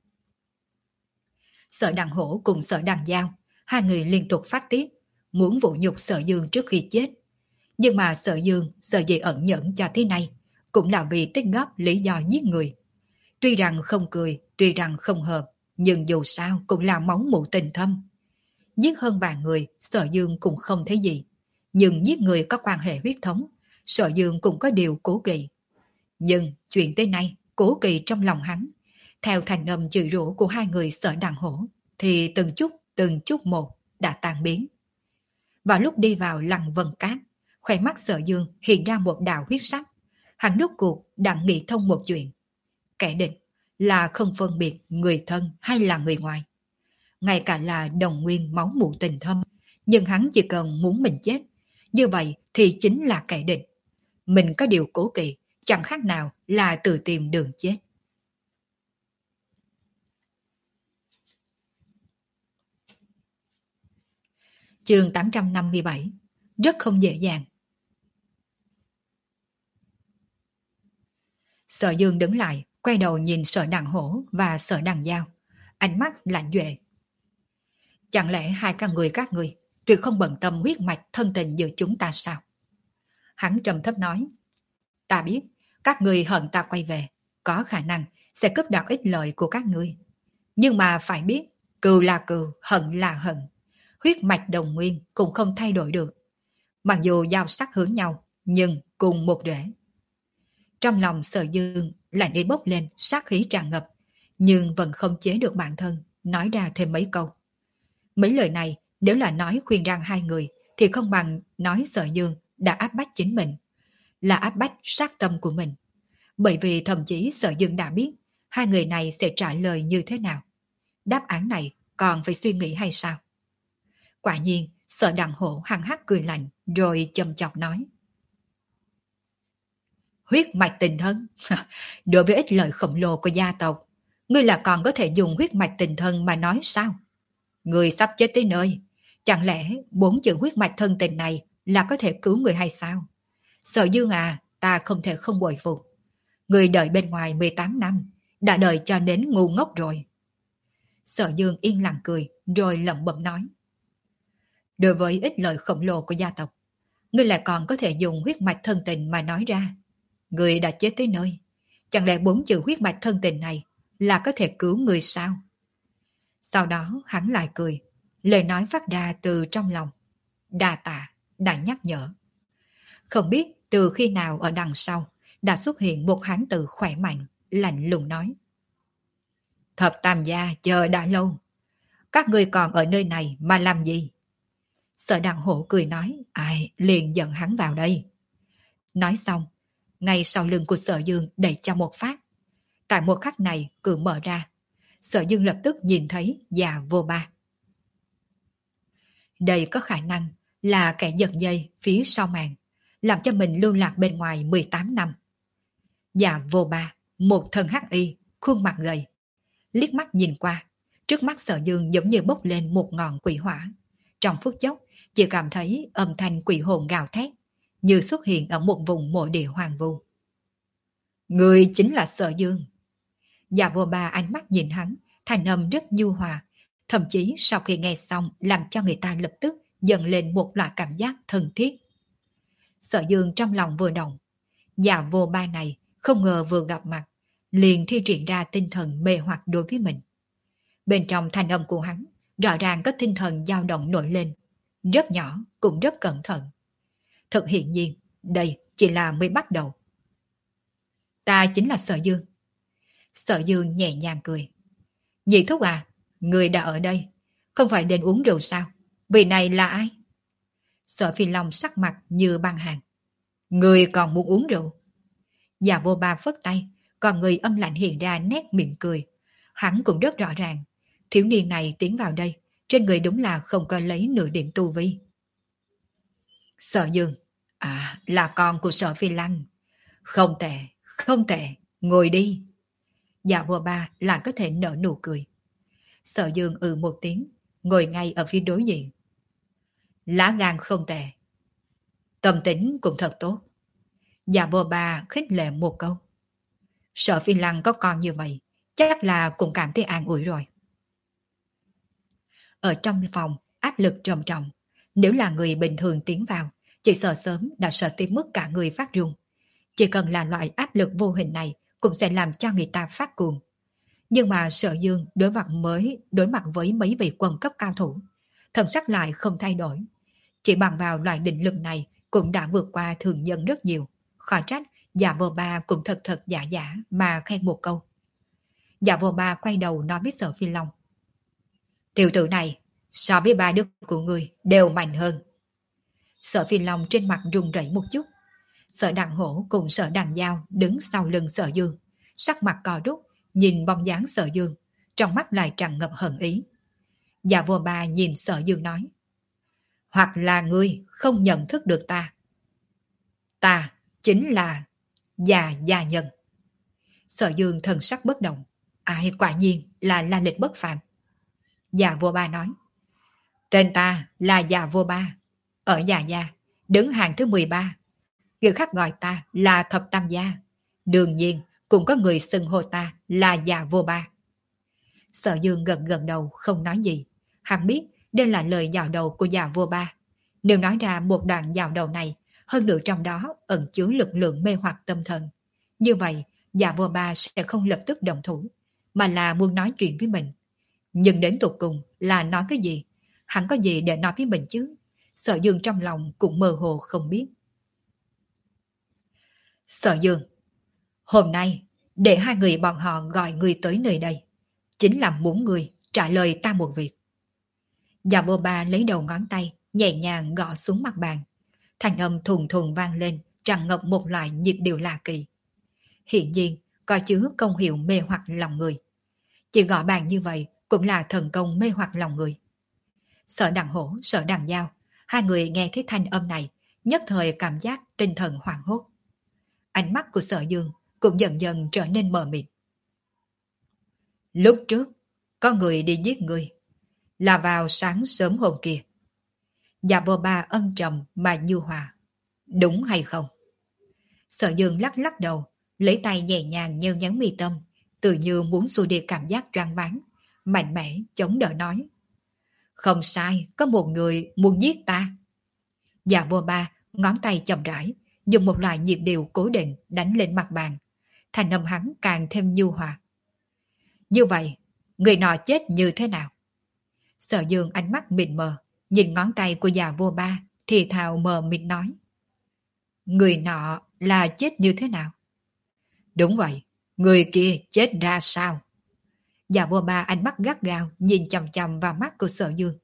S1: Sở Đằng Hổ cùng Sở Đằng Giao, hai người liên tục phát tiết, muốn vũ nhục Sở Dương trước khi chết. Nhưng mà Sở Dương sợ gì ẩn nhẫn cho thế này, cũng là vì tích góp lý do giết người. Tuy rằng không cười, tuy rằng không hợp, nhưng dù sao cũng là máu mủ tình thâm. Giết hơn vài người, Sở Dương cũng không thấy gì. Nhưng giết người có quan hệ huyết thống, Sở Dương cũng có điều cố kỵ. Nhưng chuyện tới nay, cố kỵ trong lòng hắn. Theo thành âm chửi rủa của hai người Sở Đằng Hổ, thì từng chút, từng chút một đã tan biến. Vào lúc đi vào Lăng Vân Cát, khóe mắt Sở Dương hiện ra một đạo huyết sắc. Hắn rốt cuộc đã nghĩ thông một chuyện. Kẻ địch là không phân biệt người thân hay là người ngoài. Ngay cả là đồng nguyên máu mủ tình thâm, nhưng hắn chỉ cần muốn mình chết. Như vậy thì chính là kẻ địch. Mình có điều cố kỵ, chẳng khác nào là tự tìm đường chết. Chương tám trăm năm mươi bảy. Rất không dễ dàng. Sở Dương đứng lại, quay đầu nhìn Sở Đằng Hổ và Sở Đằng Giao, ánh mắt lạnh duệ. Chẳng lẽ hai các người các người tuyệt không bận tâm huyết mạch thân tình giữa chúng ta sao? Hắn trầm thấp nói. Ta biết, các người hận ta quay về, có khả năng sẽ cướp đoạt ích lợi của các ngươi. Nhưng mà phải biết, cừu là cừu, hận là hận. Huyết mạch đồng nguyên cũng không thay đổi được. Mặc dù giao sắc hướng nhau, nhưng cùng một rễ. Trong lòng Sở Dương lại đi bốc lên sát khí tràn ngập, nhưng vẫn không chế được bản thân, nói ra thêm mấy câu. Mấy lời này nếu là nói khuyên răng hai người thì không bằng nói Sở Dương đã áp bách chính mình, là áp bách sát tâm của mình. Bởi vì thậm chí Sở Dương đã biết hai người này sẽ trả lời như thế nào. Đáp án này còn phải suy nghĩ hay sao? Quả nhiên, Sở Đằng Hổ hằng hắc cười lạnh rồi châm chọc nói. Huyết mạch tình thân? Đối với ích lợi khổng lồ của gia tộc, ngươi là còn có thể dùng huyết mạch tình thân mà nói sao? Ngươi sắp chết tới nơi, chẳng lẽ bốn chữ huyết mạch thân tình này là có thể cứu người hay sao? Sở Dương à, ta không thể không bội phục. Ngươi đợi bên ngoài mười tám năm, đã đợi cho đến ngu ngốc rồi. Sở Dương yên lặng cười, rồi lẩm bẩm nói. Đối với ích lợi khổng lồ của gia tộc, ngươi lại còn có thể dùng huyết mạch thân tình mà nói ra. Ngươi đã chết tới nơi, chẳng lẽ bốn chữ huyết mạch thân tình này là có thể cứu người sao? Sau đó hắn lại cười, lời nói phát ra từ trong lòng. Đa tạ, đã nhắc nhở. Không biết từ khi nào ở đằng sau đã xuất hiện một hán tử khỏe mạnh, lạnh lùng nói. Thập Tam gia chờ đã lâu, các ngươi còn ở nơi này mà làm gì? Sở Đằng Hổ cười nói, ai liền dẫn hắn vào đây. Nói xong, ngay sau lưng của Sở Dương đẩy cho một phát. Tại một khắc này cửa mở ra, Sở Dương lập tức nhìn thấy già vô ba. Đây có khả năng là kẻ giật dây phía sau màn, làm cho mình lưu lạc bên ngoài mười tám năm. Già vô ba, một thân hắc y, khuôn mặt gầy. Liếc mắt nhìn qua, Trước mắt Sở Dương giống như bốc lên một ngọn quỷ hỏa. Trong phút chốc, chỉ cảm thấy âm thanh quỷ hồn gào thét, như xuất hiện ở một vùng mộ địa hoàng vu. Người chính là Sở Dương. Dạ vô ba ánh mắt nhìn hắn, thanh âm rất nhu hòa, thậm chí sau khi nghe xong làm cho người ta lập tức dần lên một loại cảm giác thân thiết. Sở Dương trong lòng vừa động, dạ vô ba này không ngờ vừa gặp mặt, liền thi triển ra tinh thần mê hoặc đối với mình. Bên trong thanh âm của hắn, rõ ràng có tinh thần dao động nổi lên, rất nhỏ cũng rất cẩn thận. Thật hiển nhiên, đây chỉ là mới bắt đầu. Ta chính là Sở Dương. Sở Dương nhẹ nhàng cười. Nhị thúc à, người đã ở đây, không phải đến uống rượu sao? Vị này là ai? Sở Phi Long sắc mặt như băng hàng. Người còn muốn uống rượu? Dạ vô ba phất tay, còn người âm lạnh hiện ra nét miệng cười. Hắn cũng rất rõ ràng, thiếu niên này tiến vào đây, trên người đúng là không có lấy nửa điểm tu vi. Sở Dương, à, là con của Sở Phi Lăng. Không tệ, không tệ, ngồi đi. Dạ vô ba lại có thể nở nụ cười. Sở Dương ừ một tiếng, ngồi ngay ở phía đối diện. Lá gan không tệ, tâm tính cũng thật tốt. Dạ vô ba khích lệ một câu. Sở Phi Lăng có con như vậy, chắc là cũng cảm thấy an ủi rồi. Ở trong phòng, áp lực trầm trọng. Nếu là người bình thường tiến vào, chỉ sợ sớm đã sợ tới mức cả người phát run. Chỉ cần là loại áp lực vô hình này cũng sẽ làm cho người ta phát cuồng. Nhưng mà Sở Dương đối mặt mới đối mặt với mấy vị quân cấp cao thủ, thần sắc lại không thay đổi. Chỉ bằng vào loại định lực này cũng đã vượt qua thường nhân rất nhiều. Khỏi trách, Dạ vô ba cũng thật thật giả giả mà khen một câu. Dạ vô ba quay đầu nói với Sở Phi Long. Tiểu tử này, so với ba đứa của người đều mạnh hơn. Sở Phi Long trên mặt run rẩy một chút. Sở Đằng Hổ cùng Sở Đằng Giao đứng sau lưng Sở Dương, sắc mặt cò rút, nhìn bóng dáng Sở Dương, trong mắt lại tràn ngập hận ý. Dạ vô ba nhìn Sở Dương nói. Hoặc là ngươi không nhận thức được ta. Ta chính là già gia nhân. Sở Dương thần sắc bất động. Ai quả nhiên là la lịch bất phàm. Dạ vô ba nói. Tên ta là Dạ vô ba. Ở Dạ gia, đứng hàng thứ mười ba. Người khác gọi ta là Thập Tam Gia. Đương nhiên cũng có người xưng hô ta là Dạ vô ba. Sở Dương gật gật đầu không nói gì. Hắn biết đây là lời dạo đầu của Dạ vô ba. Nếu nói ra một đoạn dạo đầu này, hơn nữa trong đó ẩn chứa lực lượng mê hoặc tâm thần. Như vậy, Dạ vô ba sẽ không lập tức đồng thủ, mà là muốn nói chuyện với mình. Nhưng đến tột cùng là nói cái gì? Hắn có gì để nói với mình chứ? Sở Dương trong lòng cũng mơ hồ không biết. Sở Dương, hôm nay để hai người bọn họ gọi người tới nơi đây, chính là muốn người trả lời ta một việc. Dạ vô ba lấy đầu ngón tay nhẹ nhàng gõ xuống mặt bàn. Thanh âm thùng thùng vang lên, tràn ngập một loại nhịp điệu lạ kỳ. Hiện nhiên, có chứa công hiệu mê hoặc lòng người. Chỉ gõ bàn như vậy cũng là thần công mê hoặc lòng người. Sở Đằng Hổ, Sở Đằng Giao, hai người nghe thấy thanh âm này, nhất thời cảm giác tinh thần hoảng hốt. Ánh mắt của Sở Dương cũng dần dần trở nên mờ mịt. Lúc trước, có người đi giết người, là vào sáng sớm hôm kia. Dạ vô ba âm trầm mà nhu hòa. Đúng hay không? Sở Dương lắc lắc đầu, lấy tay nhẹ nhàng nheo nhấn mi tâm, tự như muốn xua đi cảm giác choáng váng, mạnh mẽ chống đỡ nói. Không sai, có một người muốn giết ta. Dạ vô ba, ngón tay chậm rãi, dùng một loại nhịp điệu cố định đánh lên mặt bàn. Thành âm hắn càng thêm nhu hòa. Như vậy, người nọ chết như thế nào? Sở Dương ánh mắt mịt mờ, nhìn ngón tay của già vô ba, thì thào mờ mịt nói. Người nọ là chết như thế nào? Đúng vậy, người kia chết ra sao? Già vô ba ánh mắt gắt gao nhìn chằm chằm vào mắt của Sở Dương.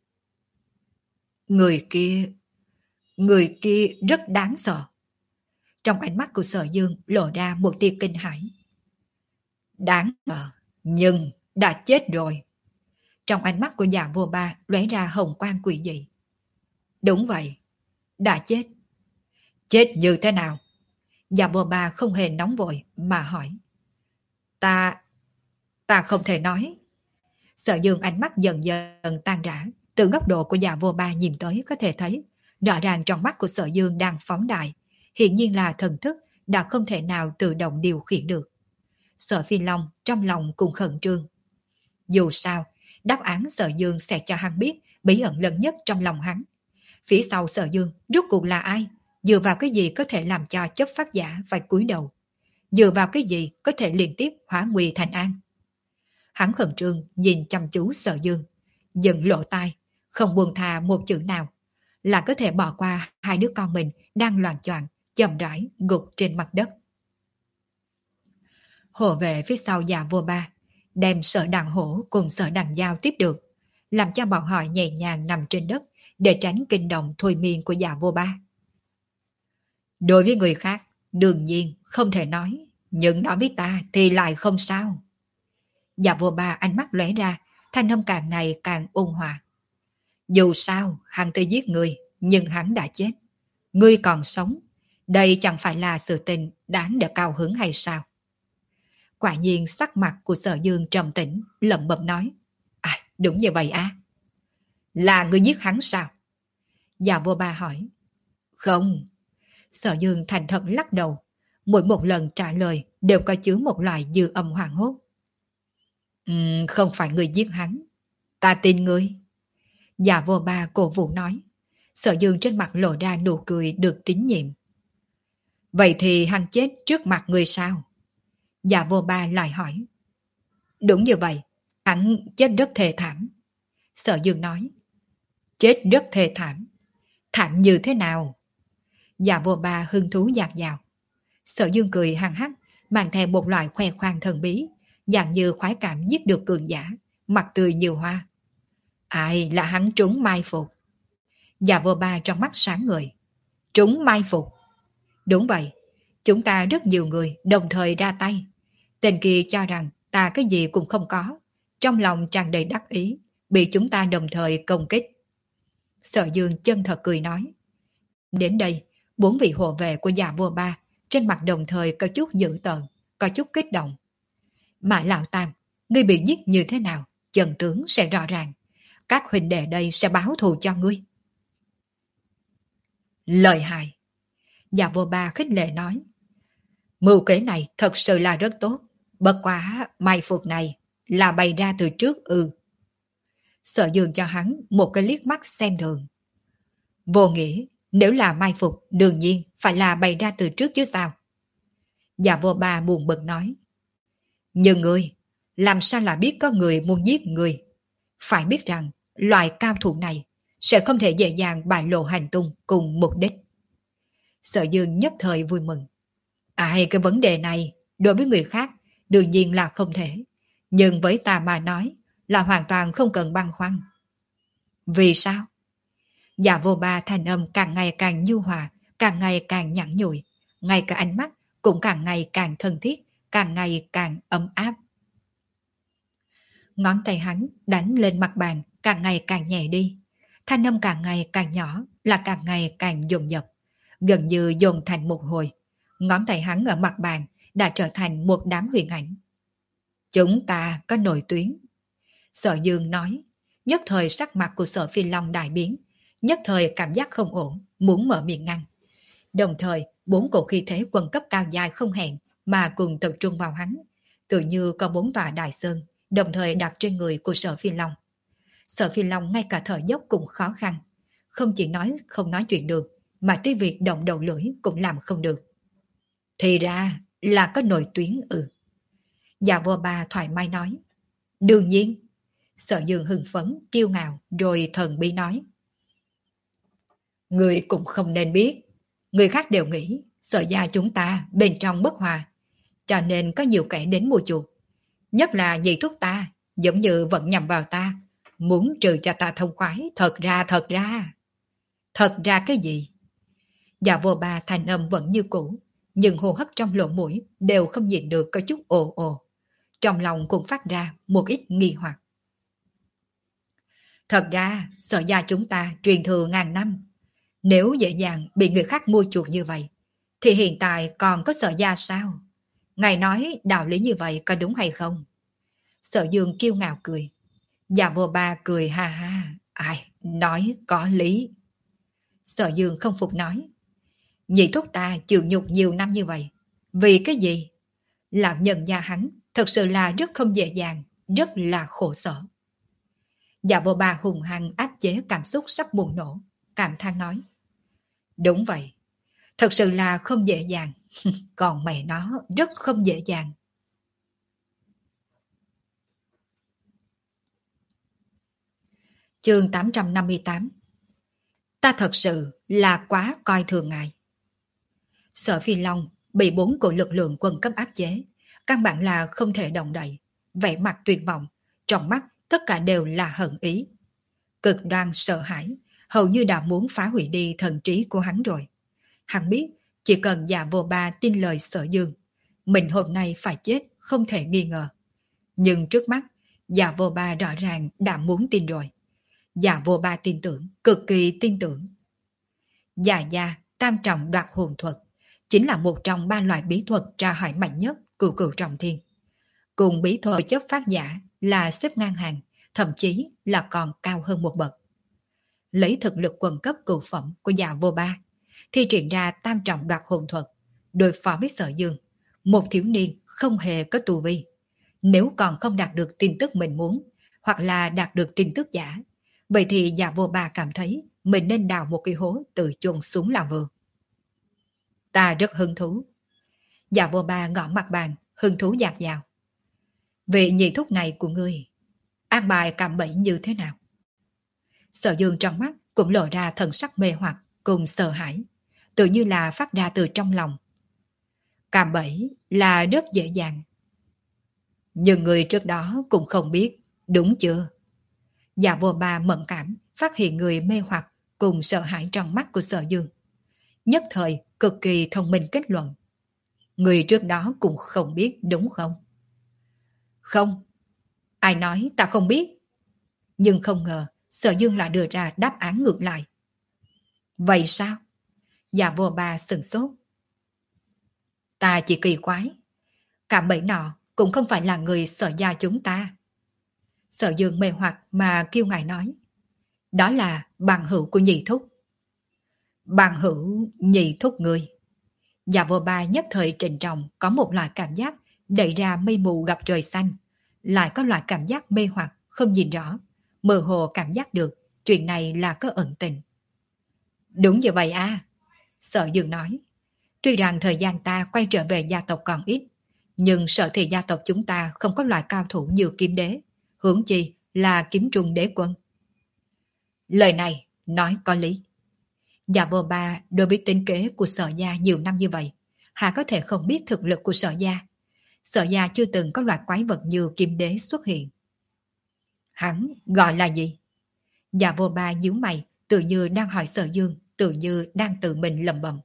S1: Người kia... Người kia rất đáng sợ. Trong ánh mắt của Sở Dương lộ ra một tia kinh hãi. Đáng sợ, nhưng đã chết rồi. Trong ánh mắt của già vô ba lóe ra hồng quang quỷ dị. Đúng vậy, đã chết. Chết như thế nào? Già vô ba không hề nóng vội mà hỏi. Ta... ta không thể nói. Sở Dương ánh mắt dần dần tan rã, từ góc độ của Dạ Vô Ba nhìn tới có thể thấy, rõ ràng trong mắt của Sở Dương đang phóng đại, hiện nhiên là thần thức đã không thể nào tự động điều khiển được. Sở Phi Long trong lòng cũng khẩn trương. Dù sao, đáp án Sở Dương sẽ cho hắn biết bí ẩn lớn nhất trong lòng hắn. Phía sau Sở Dương rốt cuộc là ai? Dựa vào cái gì có thể làm cho chấp pháp giả phải cúi đầu? Dựa vào cái gì có thể liên tiếp hóa nguy thành an? Hắn khẩn trương nhìn chăm chú Sở Dương, dừng lộ tai, không buông tha một chữ nào, là có thể bỏ qua hai đứa con mình đang loạn choạng chậm rãi gục trên mặt đất. Hộ vệ phía sau Dạ Vô Ba đem Sở Đằng Hổ cùng Sở Đằng Dao tiếp được, làm cho bọn họ nhẹ nhàng nằm trên đất để tránh kinh động thôi miên của Dạ Vô Ba. Đối với người khác, đương nhiên không thể nói, nhưng nói với ta thì lại không sao. Dạ Vô Ba ánh mắt lóe ra, thanh âm càng ngày càng ôn hòa. Dù sao, hắn tới giết người, nhưng hắn đã chết. Ngươi còn sống, đây chẳng phải là sự tình đáng để cao hứng hay sao? Quả nhiên sắc mặt của Sở Dương trầm tĩnh, lẩm bẩm nói. À, đúng như vậy á. Là ngươi giết hắn sao? Dạ Vô Ba hỏi. Không. Sở Dương thành thật lắc đầu. Mỗi một lần trả lời đều có chứa một loại dư âm hoảng hốt. Uhm, không phải ngươi giết hắn. Ta tin ngươi. Dạ Vô Ba cổ vũ nói. Sở Dương trên mặt lộ ra nụ cười được tín nhiệm. Vậy thì hắn chết trước mặt ngươi sao? Dạ Vô Ba lại hỏi. Đúng như vậy, hắn chết rất thê thảm. Sở Dương nói. Chết rất thê thảm. Thảm như thế nào? Dạ Vô Ba hưng thú dạt dào. Sở Dương cười hăng hắc, mang theo một loại khoe khoang thần bí, dạng như khoái cảm giết được cường giả, mặt tươi như hoa. Ai là hắn trúng mai phục? Dạ Vô Ba trong mắt sáng người. Trúng mai phục? Đúng vậy, chúng ta rất nhiều người đồng thời ra tay. Tên kia cho rằng ta cái gì cũng không có, trong lòng tràn đầy đắc ý, bị chúng ta đồng thời công kích. Sở Dương chân thật cười nói. Đến đây, bốn vị hộ vệ của Dạ Vô Ba trên mặt đồng thời có chút dữ tợn, có chút kích động. Mà Lão Tam, ngươi bị giết như thế nào, chân tướng sẽ rõ ràng. Các huynh đệ đây sẽ báo thù cho ngươi. Lợi hại. Dạ Vô Ba khích lệ nói. Mưu kế này thật sự là rất tốt. Bất quá mai phục này là bày ra từ trước ư. Sở Dương cho hắn một cái liếc mắt xem thường. Vô nghĩa, nếu là mai phục đương nhiên phải là bày ra từ trước chứ sao. Dạ Vô Ba buồn bực nói. Nhưng ngươi, làm sao là biết có người muốn giết ngươi? Phải biết rằng loại cao thủ này sẽ không thể dễ dàng bại lộ hành tung cùng mục đích. Sở Dương nhất thời vui mừng. Ai cái vấn đề này đối với người khác đương nhiên là không thể, nhưng với ta mà nói là hoàn toàn không cần băn khoăn. Vì sao? Dạ Vô Ba thanh âm càng ngày càng nhu hòa, càng ngày càng nhẵn nhụi, ngay cả ánh mắt cũng càng ngày càng thân thiết, càng ngày càng ấm áp. Ngón tay hắn đánh lên mặt bàn càng ngày càng nhẹ đi, thanh âm càng ngày càng nhỏ, là càng ngày càng dồn dập, gần như dồn thành một hồi. Ngón tay hắn ở mặt bàn đã trở thành một đám huyền ảnh. Chúng ta có nội tuyến. Sở Dương nói, nhất thời sắc mặt của Sở Phi Long đại biến, nhất thời cảm giác không ổn, muốn mở miệng ngăn. Đồng thời, bốn cổ khí thế quân cấp cao dài không hẹn mà cùng tập trung vào hắn, tự như có bốn tòa đại sơn, đồng thời đặt trên người của Sở Phi Long. Sở Phi Long ngay cả thở dốc cũng khó khăn, không chỉ nói không nói chuyện được, mà tới việc động đầu lưỡi cũng làm không được. Thì ra là có nội tuyến ừ. Dạ Vô Ba thoải mái nói. Đương nhiên. Sở Dương hưng phấn, kiêu ngạo, rồi thần bí nói. Người cũng không nên biết. Người khác đều nghĩ Sở gia chúng ta bên trong bất hòa, cho nên có nhiều kẻ đến mua chuộc. Nhất là nhị thúc ta, giống như vẫn nhầm vào ta, muốn trừ cho ta thông khoái. Thật ra, thật ra. Thật ra cái gì? Dạ Vô Ba thanh âm vẫn như cũ, nhưng hô hấp trong lỗ mũi đều không nhịn được có chút ồ ồ. Trong lòng cũng phát ra một ít nghi hoặc. Thật ra, Sở gia chúng ta truyền thừa ngàn năm. Nếu dễ dàng bị người khác mua chuộc như vậy, thì hiện tại còn có Sở gia sao? Ngài nói đạo lý như vậy có đúng hay không? Sở Dương kiêu ngạo cười. Già vô ba cười ha ha. Ai, nói có lý. Sở Dương không phục nói. Nhị thúc ta chịu nhục nhiều năm như vậy. Vì cái gì? Làm nhân gia hắn thật sự là rất không dễ dàng, rất là khổ sở. Dạ vô ba hùng hăng áp chế cảm xúc sắp bùng nổ, cảm than nói. Đúng vậy, thật sự là không dễ dàng, còn mẹ nó rất không dễ dàng. Chương tám trăm năm mươi tám. Ta thật sự là quá coi thường ngài. Sở Phi Long bị bốn cổ lực lượng quân cấp áp chế, căn bản là không thể động đậy, vẻ mặt tuyệt vọng, trong mắt tất cả đều là hận ý. Cực đoan sợ hãi, hầu như đã muốn phá hủy đi thần trí của hắn rồi. Hắn biết, chỉ cần Dạ Vô Ba tin lời Sở Dương, mình hôm nay phải chết không thể nghi ngờ. Nhưng trước mắt, Dạ Vô Ba rõ ràng đã muốn tin rồi. Dạ Vô Ba tin tưởng, cực kỳ tin tưởng. Dạ gia tam trọng đoạt hồn thuật chính là một trong ba loại bí thuật tra hỏi mạnh nhất cửu cửu trọng thiên. Cùng bí thuật chấp pháp giả là xếp ngang hàng, thậm chí là còn cao hơn một bậc. Lấy thực lực quần cấp cửu phẩm của Dạ Vô Ba, thi triển ra tam trọng đoạt hồn thuật, đối phó với Sở Dương, một thiếu niên không hề có tu vi. Nếu còn không đạt được tin tức mình muốn, hoặc là đạt được tin tức giả, vậy thì Dạ Vô Ba cảm thấy mình nên đào một cái hố tự chôn xuống là vừa. Ta rất hứng thú. Dạ Vô Ba ngõ mặt bàn, hứng thú dạt dào. Vị nhị thúc này của ngươi, an bài cạm bẫy như thế nào? Sở Dương trong mắt cũng lộ ra thần sắc mê hoặc cùng sợ hãi, tự như là phát ra từ trong lòng. Cạm bẫy là rất dễ dàng. Nhưng người trước đó cũng không biết, đúng chưa? Dạ Vô Ba mẫn cảm, phát hiện người mê hoặc cùng sợ hãi trong mắt của Sở Dương. Nhất thời cực kỳ thông minh kết luận. Người trước đó cũng không biết đúng không? Không. Ai nói ta không biết? Nhưng không ngờ Sở Dương lại đưa ra đáp án ngược lại. Vậy sao? Dạ Vô Ba sửng sốt. Ta chỉ kỳ quái. Cả bẫy nọ cũng không phải là người Sở gia chúng ta. Sở Dương mê hoặc mà kiêu ngạo nói. Đó là bằng hữu của nhị thúc. Bằng hữu nhị thúc người. Dạ Vô Ba nhất thời trịnh trọng có một loại cảm giác đẩy ra mây mù gặp trời xanh. Lại có loại cảm giác mê hoặc không nhìn rõ. Mơ hồ cảm giác được chuyện này là có ẩn tình. Đúng như vậy à. Sở Dương nói. Tuy rằng thời gian ta quay trở về gia tộc còn ít, nhưng sợ thì gia tộc chúng ta không có loại cao thủ như Kiếm Đế, huống chi là Kiếm Trung Đế Quân. Lời này nói có lý. Dạ Vô Ba đối với tính kế của Sở gia nhiều năm như vậy, hà có thể không biết thực lực của Sở gia. Sở gia chưa từng có loại quái vật như Kiếm Đế xuất hiện. Hắn gọi là gì? Dạ Vô Ba nhíu mày, tự như đang hỏi Sở Dương, tự như đang tự mình lầm bầm.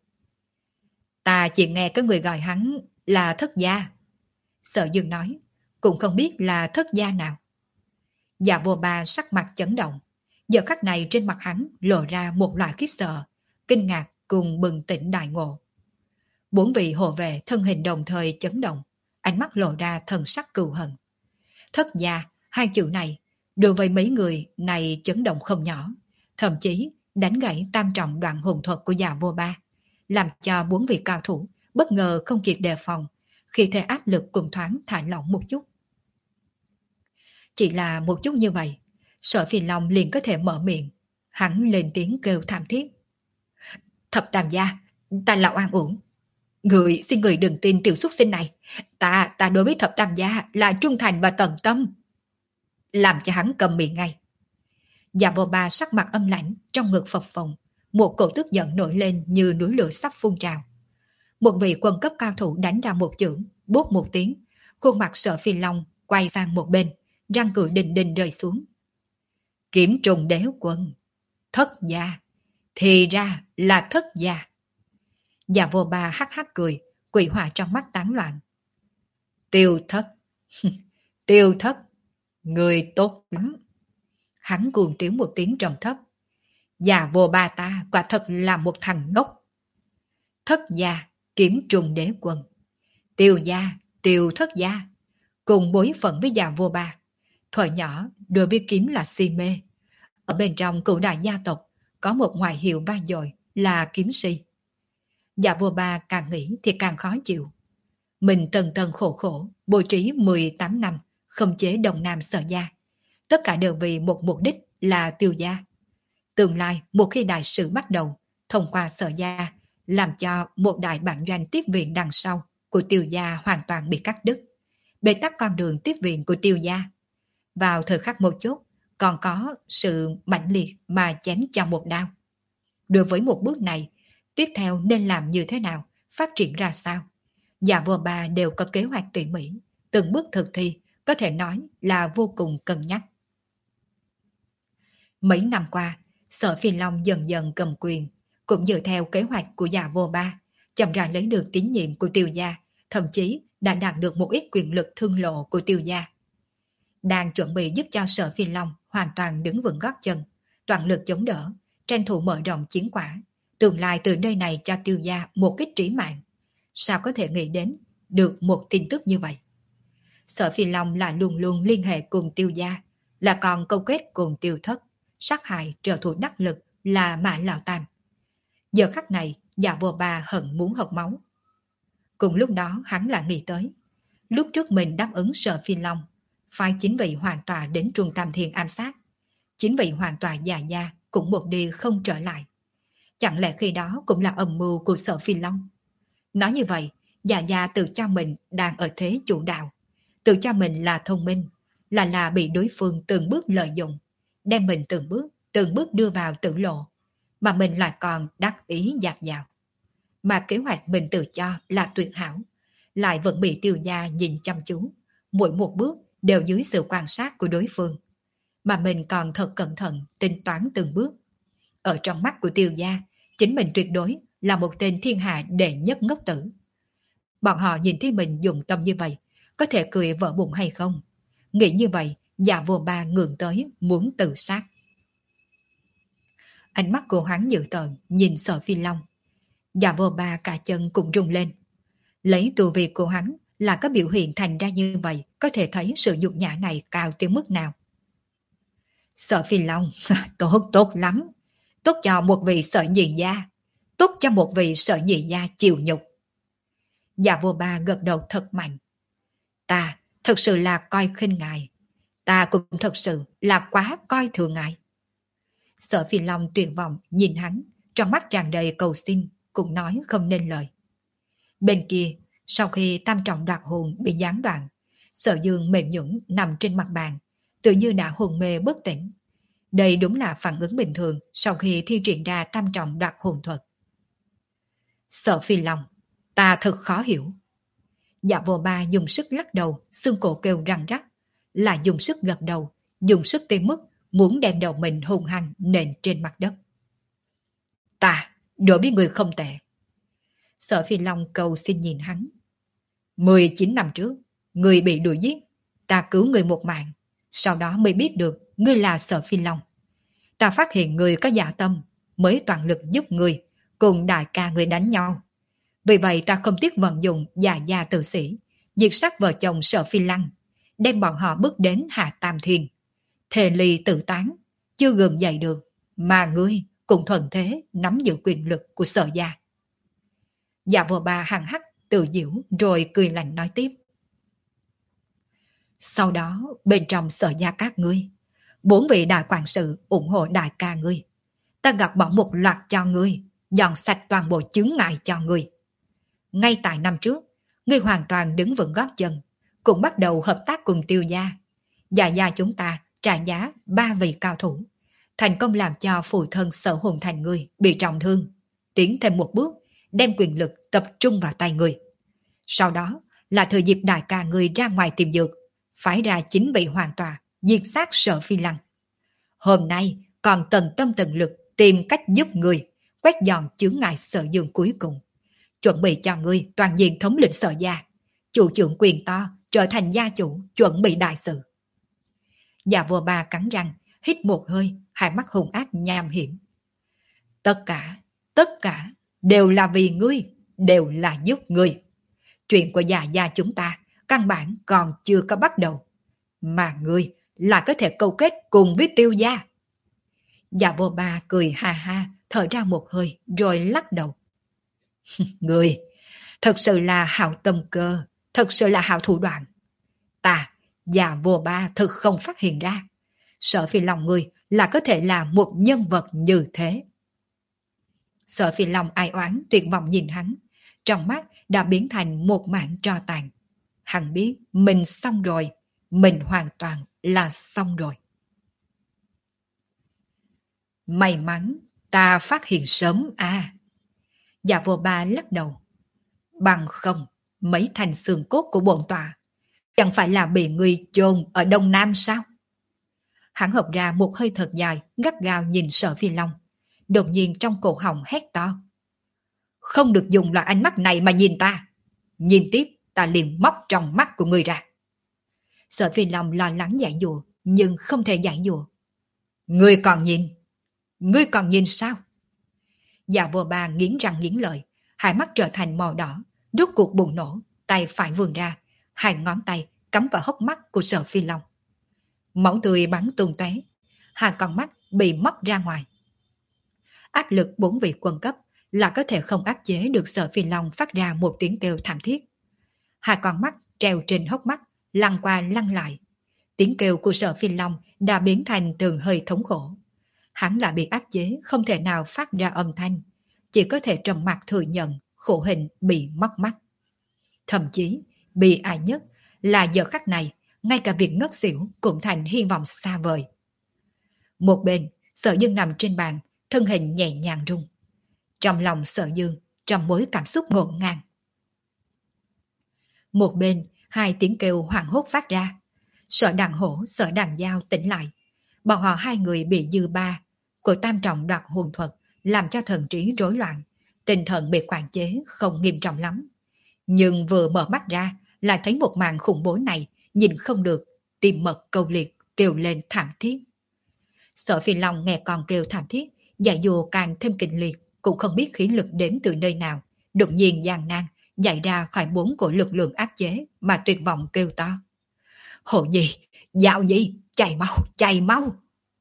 S1: Ta chỉ nghe có người gọi hắn là Thất gia. Sở Dương nói, cũng không biết là Thất gia nào. Dạ Vô Ba sắc mặt chấn động. Giờ khắc này trên mặt hắn lộ ra một loại khiếp sợ, kinh ngạc cùng bừng tỉnh đại ngộ. Bốn vị hộ vệ thân hình đồng thời chấn động, ánh mắt lộ ra thần sắc cừu hận. Thất gia, hai chữ này, đối với mấy người này chấn động không nhỏ, thậm chí đánh gãy tam trọng đoạn hồn thuật của Dạ Vô Ba, làm cho bốn vị cao thủ bất ngờ không kịp đề phòng, khi thế áp lực cùng thoáng thả lỏng một chút. Chỉ là một chút như vậy, Sở Phi Long liền có thể mở miệng, hắn lên tiếng kêu thảm thiết. Thập Tam gia, ta là oan uổng. Người xin người đừng tin tiểu xuất sinh này. Ta, ta đối với Thập Tam gia là trung thành và tận tâm. Làm cho hắn cầm miệng ngay. Dạ Vô Ba sắc mặt âm lãnh, trong ngực phập phồng, một cổ tức giận nổi lên như núi lửa sắp phun trào. Một vị quân cấp cao thủ đánh ra một chưởng, bốp một tiếng, khuôn mặt Sở Phi Long quay sang một bên, răng cửa đình đình rơi xuống. Kiếm Trùng Đế Quân, Thất gia, thì ra là Thất gia. Dạ Vô Ba hắc hắc cười, quỷ hỏa trong mắt tán loạn. Tiêu Thất, Tiêu Thất, người tốt lắm. Hắn cuồng tiếng một tiếng trầm thấp. Dạ Vô Ba ta quả thật là một thằng ngốc. Thất gia, Kiếm Trùng Đế Quân, Tiêu gia, Tiêu Thất gia, cùng bối phận với Dạ Vô Ba, Thuở nhỏ, đối với kiếm là si mê. Ở bên trong cửu đại gia tộc, có một ngoại hiệu vang dội là kiếm si. Dạ vua ba càng nghĩ thì càng khó chịu. Mình tần tần khổ khổ, bố trí mười tám năm, khống chế Đông Nam Sở Gia. Tất cả đều vì một mục đích là Tiêu gia. Tương lai, một khi đại sự bắt đầu, thông qua Sở Gia, làm cho một đại bản doanh tiếp viện đằng sau của Tiêu gia hoàn toàn bị cắt đứt, bế tắc con đường tiếp viện của Tiêu gia. Vào thời khắc một chút, còn có sự mãnh liệt mà chém cho một đao. Đối với một bước này, tiếp theo nên làm như thế nào, phát triển ra sao? Dạ vua ba đều có kế hoạch tỉ mỉ, từng bước thực thi, có thể nói là vô cùng cân nhắc. Mấy năm qua, Sở Phi Long dần dần cầm quyền, cũng dựa theo kế hoạch của dạ vua ba, chậm rãi lấy được tín nhiệm của Tiêu gia, thậm chí đã đạt được một ít quyền lực thương lộ của Tiêu gia. Đang chuẩn bị giúp cho Sở Phi Long hoàn toàn đứng vững gót chân, toàn lực chống đỡ, tranh thủ mở rộng chiến quả, tương lai từ nơi này cho Tiêu gia một kích trí mạng. Sao có thể nghĩ đến được một tin tức như vậy? Sở Phi Long là luôn luôn liên hệ cùng Tiêu gia, là còn câu kết cùng Tiêu thất, sát hại trợ thủ đắc lực là Mã Lão Tam. Giờ khắc này, dạ vua ba hận muốn học máu. Cùng lúc đó hắn lại nghĩ tới, lúc trước mình đáp ứng Sở Phi Long, phái chính vị hoàn tòa đến Trung Tam Thiên ám sát. Chính vị hoàn tòa già gia cũng một đi không trở lại. Chẳng lẽ khi đó cũng là âm mưu của Sở Phi Long? Nói như vậy, già gia tự cho mình đang ở thế chủ đạo, tự cho mình là thông minh, là là bị đối phương từng bước lợi dụng, đem mình từng bước, từng bước đưa vào tử lộ, mà mình lại còn đắc ý dạt dào. Mà kế hoạch mình tự cho là tuyệt hảo, lại vẫn bị Tiêu gia nhìn chăm chú, mỗi một bước đều dưới sự quan sát của đối phương. Mà mình còn thật cẩn thận, tính toán từng bước. Ở trong mắt của Tiêu gia, chính mình tuyệt đối là một tên thiên hạ đệ nhất ngốc tử. Bọn họ nhìn thấy mình dùng tâm như vậy, có thể cười vỡ bụng hay không? Nghĩ như vậy, dạ vua ba ngượng tới, muốn tự sát. Ánh mắt của hắn dữ tợn, nhìn Sở Phi Long. Dạ vua ba cả chân cũng rung lên. Lấy tu vi của hắn là có biểu hiện thành ra như vậy, có thể thấy sự nhục nhã này cao tới mức nào. Sở Phi Long, tốt tốt lắm. Tốt cho một vị Sở nhị gia, tốt cho một vị Sở nhị gia chịu nhục. Dạ vua ba gật đầu thật mạnh. Ta thật sự là coi khinh ngài. Ta cũng thật sự là quá coi thường ngài. Sở Phi Long tuyệt vọng nhìn hắn, trong mắt tràn đầy cầu xin, cũng nói không nên lời. Bên kia, sau khi tam trọng đoạt hồn bị gián đoạn, Sở Dương mềm nhũn nằm trên mặt bàn, tự như đã hồn mê bất tỉnh. Đây đúng là phản ứng bình thường sau khi thi triển ra tam trọng đoạt hồn thuật. Sở Phi Long, ta thật khó hiểu. Dạ vô ba dùng sức lắc đầu, xương cổ kêu răng rắc, là dùng sức gật đầu, dùng sức tới mức muốn đem đầu mình hung hăng nện trên mặt đất. Ta, đối với người không tệ. Sở Phi Long cầu xin nhìn hắn. mười chín năm trước, người bị đuổi giết, ta cứu người một mạng, sau đó mới biết được ngươi là Sở Phi Long. Ta phát hiện người có dạ tâm, mới toàn lực giúp người, cùng đại ca người đánh nhau. Vì vậy ta không tiếc vận dụng già gia tử sĩ, diệt sát vợ chồng Sở Phi Lăng, đem bọn họ bước đến Hạ Tam Thiên. Thề ly tự tán, chưa gượng dậy được, mà ngươi cũng thuận thế nắm giữ quyền lực của Sở gia. Dạ vua ba hằng hắc tự giễu rồi cười lạnh nói tiếp. Sau đó bên trong Sở gia các ngươi, bốn vị đại quản sự ủng hộ đại ca ngươi. Ta gặp bỏ một loạt cho ngươi, dọn sạch toàn bộ chướng ngại cho ngươi. Ngay tại năm trước, ngươi hoàn toàn đứng vững gót chân, cũng bắt đầu hợp tác cùng Tiêu gia. Gia gia chúng ta trả giá ba vị cao thủ, thành công làm cho phụ thân Sở Hồn Thành ngươi bị trọng thương, tiến thêm một bước, đem quyền lực tập trung vào tay ngươi. Sau đó là thời dịp đại ca ngươi ra ngoài tìm dược, phái ra chính vị hoàn tòa, diệt sát Sở Phi Lăng. Hôm nay còn tận tâm tận lực tìm cách giúp ngươi quét dọn chướng ngại Sở Dương cuối cùng, chuẩn bị cho ngươi toàn diện thống lĩnh Sở gia, chủ trưởng quyền to, trở thành gia chủ, chuẩn bị đại sự. Dạ vua ba cắn răng, hít một hơi, hai mắt hung ác nham hiểm. Tất cả, tất cả đều là vì ngươi, đều là giúp ngươi. Chuyện của già gia chúng ta căn bản còn chưa có bắt đầu, mà ngươi là có thể câu kết cùng với Tiêu gia. Dạ vô ba cười ha ha, thở ra một hơi rồi lắc đầu. Người, thật sự là hảo tâm cơ, thật sự là hảo thủ đoạn. Ta, dạ vô ba thực không phát hiện ra. Sở Phi Long người là có thể là một nhân vật như thế. Sở Phi Long ai oán tuyệt vọng nhìn hắn, trong mắt đã biến thành một mảng tro tàn. Hắn biết mình xong rồi, mình hoàn toàn là xong rồi. May mắn ta phát hiện sớm à. Dạ vô ba lắc đầu. Bằng không, mấy thành xương cốt của bổn tọa chẳng phải là bị người chôn ở Đông Nam sao? Hắn hợp ra một hơi thật dài, gắt gao nhìn Sở Phi Long. Đột nhiên trong cổ họng hét to. Không được dùng loại ánh mắt này mà nhìn ta. Nhìn tiếp, ta liền móc trong mắt của người ra. Sở Phi Long lo lắng giải dụa, nhưng không thể giải dụa. Ngươi còn nhìn? Ngươi còn nhìn sao? Dạ vô ba nghiến răng nghiến lợi, hai mắt trở thành màu đỏ, rút cuộc bùng nổ, tay phải vươn ra, hai ngón tay cắm vào hốc mắt của Sở Phi Long. Máu tươi bắn tung tóe, hai con mắt bị móc ra ngoài. Áp lực bốn vị quân cấp là có thể không áp chế được Sở Phi Long phát ra một tiếng kêu thảm thiết. Hai con mắt treo trên hốc mắt, lăn qua lăn lại. Tiếng kêu của Sở Phi Long đã biến thành từng hơi thống khổ. Hắn là bị áp chế không thể nào phát ra âm thanh, chỉ có thể trầm mặc thừa nhận khổ hình bị móc mắt. Thậm chí, bị ai nhất là giờ khắc này, ngay cả việc ngất xỉu cũng thành hy vọng xa vời. Một bên, Sở Dương nằm trên bàn, thân hình nhẹ nhàng rung. Trong lòng Sở Dương, trong mối cảm xúc ngổn ngang. Một bên, hai tiếng kêu hoảng hốt phát ra. Sở Đằng Hổ, Sở Đằng Giao tỉnh lại. Bọn họ hai người bị dư ba của tam trọng đoạt hồn thuật làm cho thần trí rối loạn, tinh thần bị quản chế không nghiêm trọng lắm. Nhưng vừa mở mắt ra là thấy một màn khủng bố này, nhìn không được, tim mật câu liệt kêu lên thảm thiết. Sở Phi Long nghe con kêu thảm thiết, giải dù càng thêm kịch liệt, cũng không biết khí lực đến từ nơi nào, đột nhiên gian nan giải ra khỏi bốn của lực lượng áp chế mà tuyệt vọng kêu to. Hộ Nhi, Giao Nhi, chạy mau, chạy mau.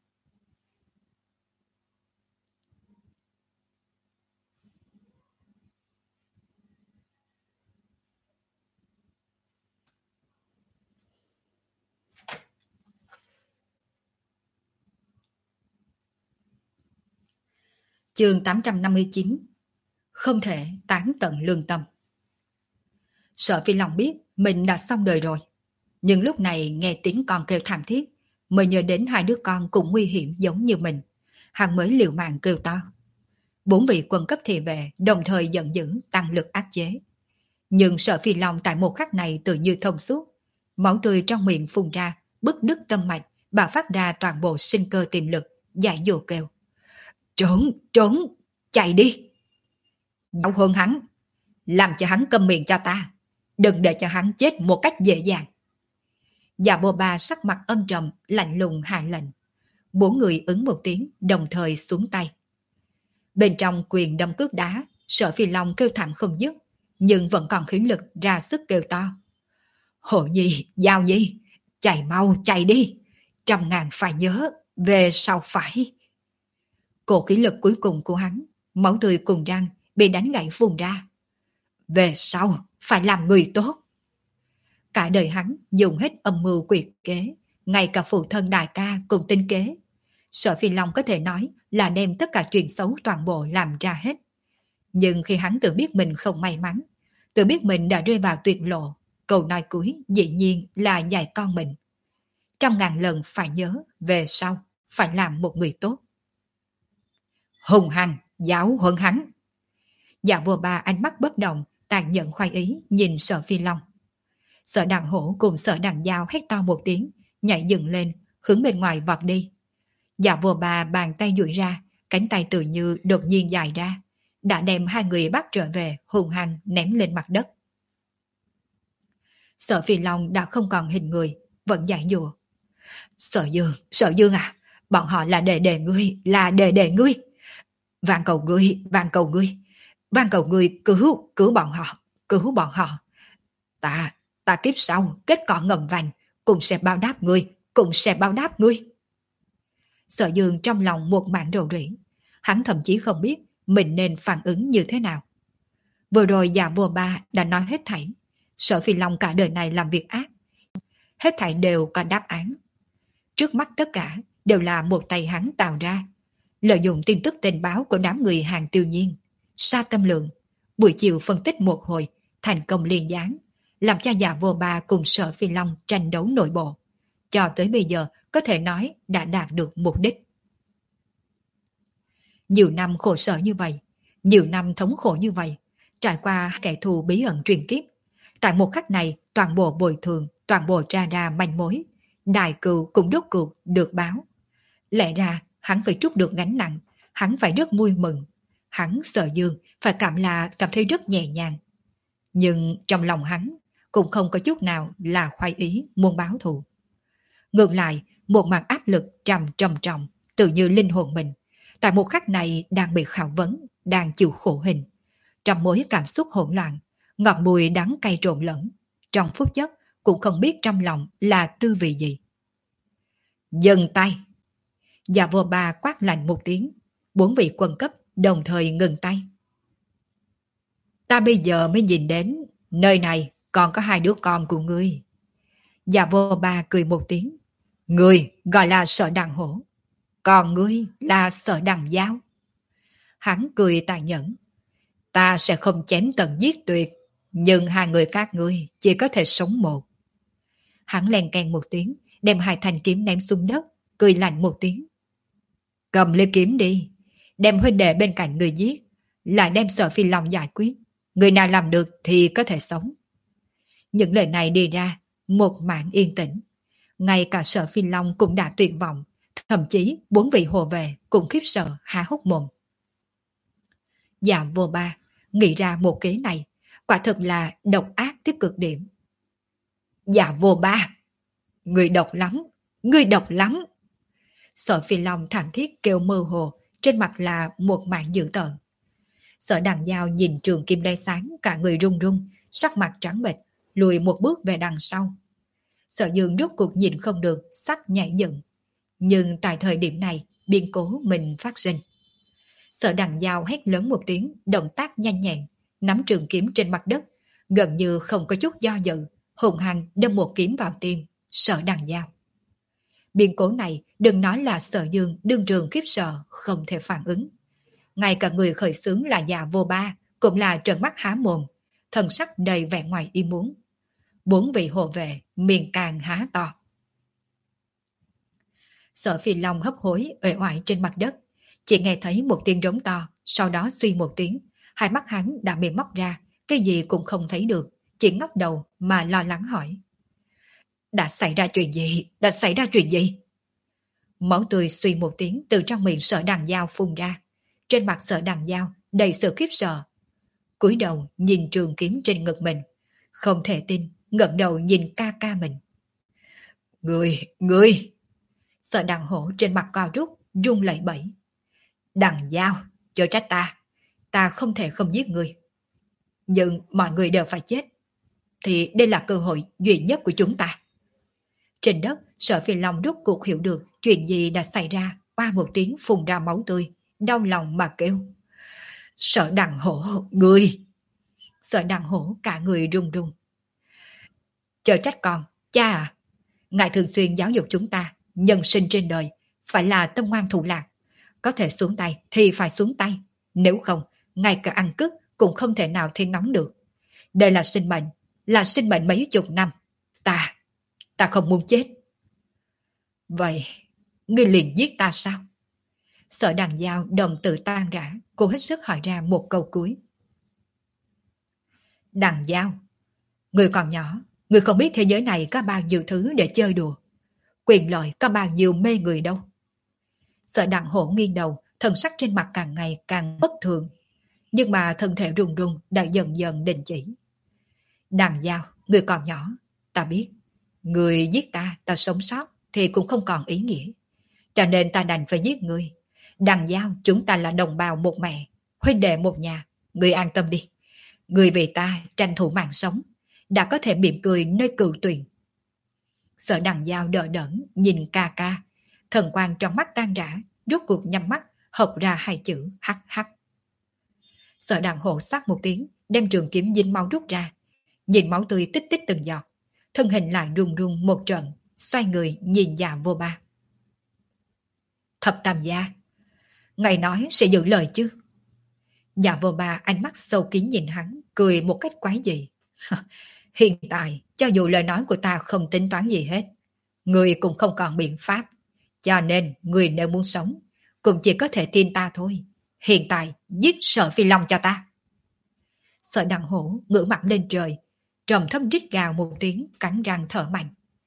S1: Chương tám trăm năm mươi chín. Không thể tán tận lương tâm. Sở Phi Long biết mình đã xong đời rồi, nhưng lúc này nghe tiếng con kêu thảm thiết, mới nhớ đến hai đứa con cũng nguy hiểm giống như mình. Hắn mới liều mạng kêu to. Bốn vị quân cấp thị vệ đồng thời giận dữ tăng lực áp chế. Nhưng Sở Phi Long tại một khắc này tự như thông suốt. Máu tươi trong miệng phun ra, bứt đứt tâm mạch, bạo phát ra toàn bộ sinh cơ tiềm lực, giải dụ kêu. Trốn, trốn, chạy đi. Giáo hơn hắn, làm cho hắn câm miệng cho ta. Đừng để cho hắn chết một cách dễ dàng. Dạ Bồ Ba sắc mặt âm trầm, lạnh lùng hạ lệnh. Bốn người ứng một tiếng, đồng thời xuống tay. Bên trong quyền đâm cước đá, Sở Phi Long kêu thảm không dứt, nhưng vẫn còn khí lực ra sức kêu to. Hộ Nhi, Giao Nhi, chạy mau, chạy đi. Trăm ngàn phải nhớ, về sau phải. Cổ khí lực cuối cùng của hắn, máu tươi cùng răng, bị đánh gãy phun ra. Về sau, phải làm người tốt. Cả đời hắn dùng hết âm mưu quyệt kế, ngay cả phụ thân đại ca cùng tinh kế. Sở Phi Long có thể nói là đem tất cả chuyện xấu toàn bộ làm ra hết. Nhưng khi hắn tự biết mình không may mắn, tự biết mình đã rơi vào tuyệt lộ, câu nói cuối dĩ nhiên là dạy con mình. Trăm ngàn lần phải nhớ, về sau, phải làm một người tốt. Hùng hăng, giáo huấn hắn. Dạ Vô Ba ánh mắt bất động, tàn nhẫn khoái ý nhìn Sở Phi Long. Sở Đằng Hổ cùng Sở Đằng Giao hét to một tiếng, nhảy dựng lên, hướng bên ngoài vọt đi. Dạ Vô Ba bàn tay duỗi ra, cánh tay tự như đột nhiên dài ra, đã đem hai người bắt trở về, hùng hăng ném lên mặt đất. Sở Phi Long đã không còn hình người, vẫn giải dùa. Sở Dương, Sở Dương à, bọn họ là đệ đệ ngươi, là đệ đệ ngươi. Van cầu ngươi, van cầu ngươi, van cầu ngươi cứu, cứu bọn họ, cứu bọn họ. Ta, ta kiếp sau, kết cỏ ngầm vành, cũng sẽ báo đáp ngươi, cũng sẽ báo đáp ngươi. Sở Dương trong lòng một mảng rầu rĩ, hắn thậm chí không biết mình nên phản ứng như thế nào. Vừa rồi Dạ Vô Ba đã nói hết thảy, Sở Phi Long cả đời này làm việc ác, hết thảy đều có đáp án. Trước mắt tất cả đều là một tay hắn tạo ra, lợi dụng tin tức tình báo của đám người Hàng Tiêu Nhiên, Sa Tâm Lượng, buổi chiều phân tích một hồi, thành công liên gián, làm cho Dạ Vô Ba cùng Sở Phi Long tranh đấu nội bộ. Cho tới bây giờ có thể nói đã đạt được mục đích. Nhiều năm khổ sở như vậy, nhiều năm thống khổ như vậy, trải qua kẻ thù bí ẩn truyền kiếp. Tại một khắc này, toàn bộ bồi thường, toàn bộ tra ra manh mối, đại cừu cũng đốt cuộc được báo. Lẽ ra, hắn phải trút được gánh nặng, hắn phải rất vui mừng. Hắn Sở Dương phải cảm là cảm thấy rất nhẹ nhàng. Nhưng trong lòng hắn cũng không có chút nào là khoái ý muốn báo thù. Ngược lại, một mặt áp lực trầm trầm trọng, tự như linh hồn mình, tại một khắc này đang bị khảo vấn, đang chịu khổ hình. Trong mối cảm xúc hỗn loạn, ngọt mùi đắng cay trộn lẫn, trong phút chốc cũng không biết trong lòng là tư vị gì. Dừng tay! Dạ Vô Ba quát lạnh một tiếng, bốn vị quân cấp đồng thời ngừng tay. Ta bây giờ mới nhìn đến, nơi này còn có hai đứa con của ngươi. Dạ Vô Ba cười một tiếng. Ngươi gọi là Sở Đằng Hổ, còn ngươi là Sở Đằng Dao. Hắn cười tàn nhẫn. Ta sẽ không chém tận giết tuyệt, nhưng hai người các ngươi chỉ có thể sống một. Hắn len keng một tiếng, đem hai thanh kiếm ném xuống đất, cười lạnh một tiếng. Cầm lấy kiếm đi, đem huynh đệ bên cạnh người giết, lại đem Sở Phi Long giải quyết. Người nào làm được thì có thể sống. Những lời này đi ra, một mảng yên tĩnh. Ngay cả Sở Phi Long cũng đã tuyệt vọng, thậm chí bốn vị hộ vệ cũng khiếp sợ há hốc mồm. Dạ Vô Ba nghĩ ra một kế này, quả thực là độc ác tới cực điểm. Dạ Vô Ba, người độc lắm, người độc lắm. Sở Phi Long thảm thiết kêu mơ hồ, trên mặt là một mảng dữ tợn. Sở Đằng Dao nhìn trường kim đai sáng, cả người run run, sắc mặt trắng bệch, lùi một bước về đằng sau. Sở Dương rốt cuộc nhìn không được, sắc nhảy dựng. Nhưng tại thời điểm này, biến cố mình phát sinh. Sở Đằng Dao hét lớn một tiếng, động tác nhanh nhẹn, nắm trường kiếm trên mặt đất, gần như không có chút do dự, hùng hăng đâm một kiếm vào tim Sở Đằng Dao. Biến cố này đừng nói là Sở Dương đương trường khiếp sợ, không thể phản ứng. Ngay cả người khởi xướng là Dạ Vô Ba cũng là trợn mắt há mồm, thần sắc đầy vẻ ngoài ý muốn. Bốn vị hộ vệ miệng càng há to. Sở Phi Long hấp hối uể oải trên mặt đất, chỉ nghe thấy một tiếng rống to, sau đó suy một tiếng, hai mắt hắn đã bị móc ra, cái gì cũng không thấy được, chỉ ngóc đầu mà lo lắng hỏi. Đã xảy ra chuyện gì? Đã xảy ra chuyện gì? Máu tươi suy một tiếng từ trong miệng Sở Đằng Dao phun ra, trên mặt Sở Đằng Dao đầy sự khiếp sợ. Cúi đầu nhìn trường kiếm trên ngực mình, không thể tin, ngẩng đầu nhìn ca ca mình. Người, người! Sở Đằng Hổ trên mặt co rút, run lẩy bẩy. Đằng Dao, chớ trách ta, ta không thể không giết người. Nhưng mọi người đều phải chết, thì đây là cơ hội duy nhất của chúng ta. Trên đất, Sở Phi Long rốt cuộc hiểu được chuyện gì đã xảy ra, qua một tiếng phun ra máu tươi, đau lòng mà kêu. Sở Đằng Hổ, người! Sở Đằng Hổ cả người run run. Chớ trách con, cha à, ngài thường xuyên giáo dục chúng ta, nhân sinh trên đời, phải là tâm ngoan thủ lạc. Có thể xuống tay thì phải xuống tay, nếu không, ngay cả ăn cứt cũng không thể nào thêm nóng được. Đây là sinh mệnh, là sinh mệnh mấy chục năm. Ta, ta không muốn chết. Vậy, ngươi liền giết ta sao? Sở Đằng Dao đồng tử tan rã, cô hết sức hỏi ra một câu cuối. Đằng Dao, ngươi còn nhỏ, ngươi không biết thế giới này có bao nhiêu thứ để chơi đùa. Quyền lợi có bao nhiêu mê người đâu. Sở Đằng Hổ nghiêng đầu, thần sắc trên mặt càng ngày càng bất thường. Nhưng mà thân thể run run đã dần dần đình chỉ. Đằng Dao, ngươi còn nhỏ, ta biết. Ngươi giết ta, ta sống sót thì cũng không còn ý nghĩa. Cho nên ta đành phải giết ngươi. Đằng Dao, chúng ta là đồng bào một mẹ, huynh đệ một nhà. Ngươi an tâm đi. Ngươi vì ta tranh thủ mạng sống, đã có thể mỉm cười nơi cựu tuyền. Sở Đằng Giao đỡ đẫn nhìn ca ca, thần quang trong mắt tan rã, rốt cuộc nhắm mắt, học ra hai chữ hắc hắc. Sở Đằng Hổ xoát một tiếng, đem trường kiếm dính máu rút ra, nhìn máu tươi tích tích từng giọt, thân hình lại run run một trận, xoay người nhìn Dạ Vô Ba. Thập Tam gia, ngài nói sẽ giữ lời chứ? Dạ Vô Ba ánh mắt sâu kín nhìn hắn, cười một cách quái dị. Hiện tại, cho dù lời nói của ta không tính toán gì hết, người cũng không còn biện pháp. Cho nên, người nếu muốn sống, cũng chỉ có thể tin ta thôi. Hiện tại, giết Sở Phi Long cho ta. Sở Đằng Hổ ngửa mặt lên trời, trầm thấp rít gào một tiếng, cắn răng thở mạnh.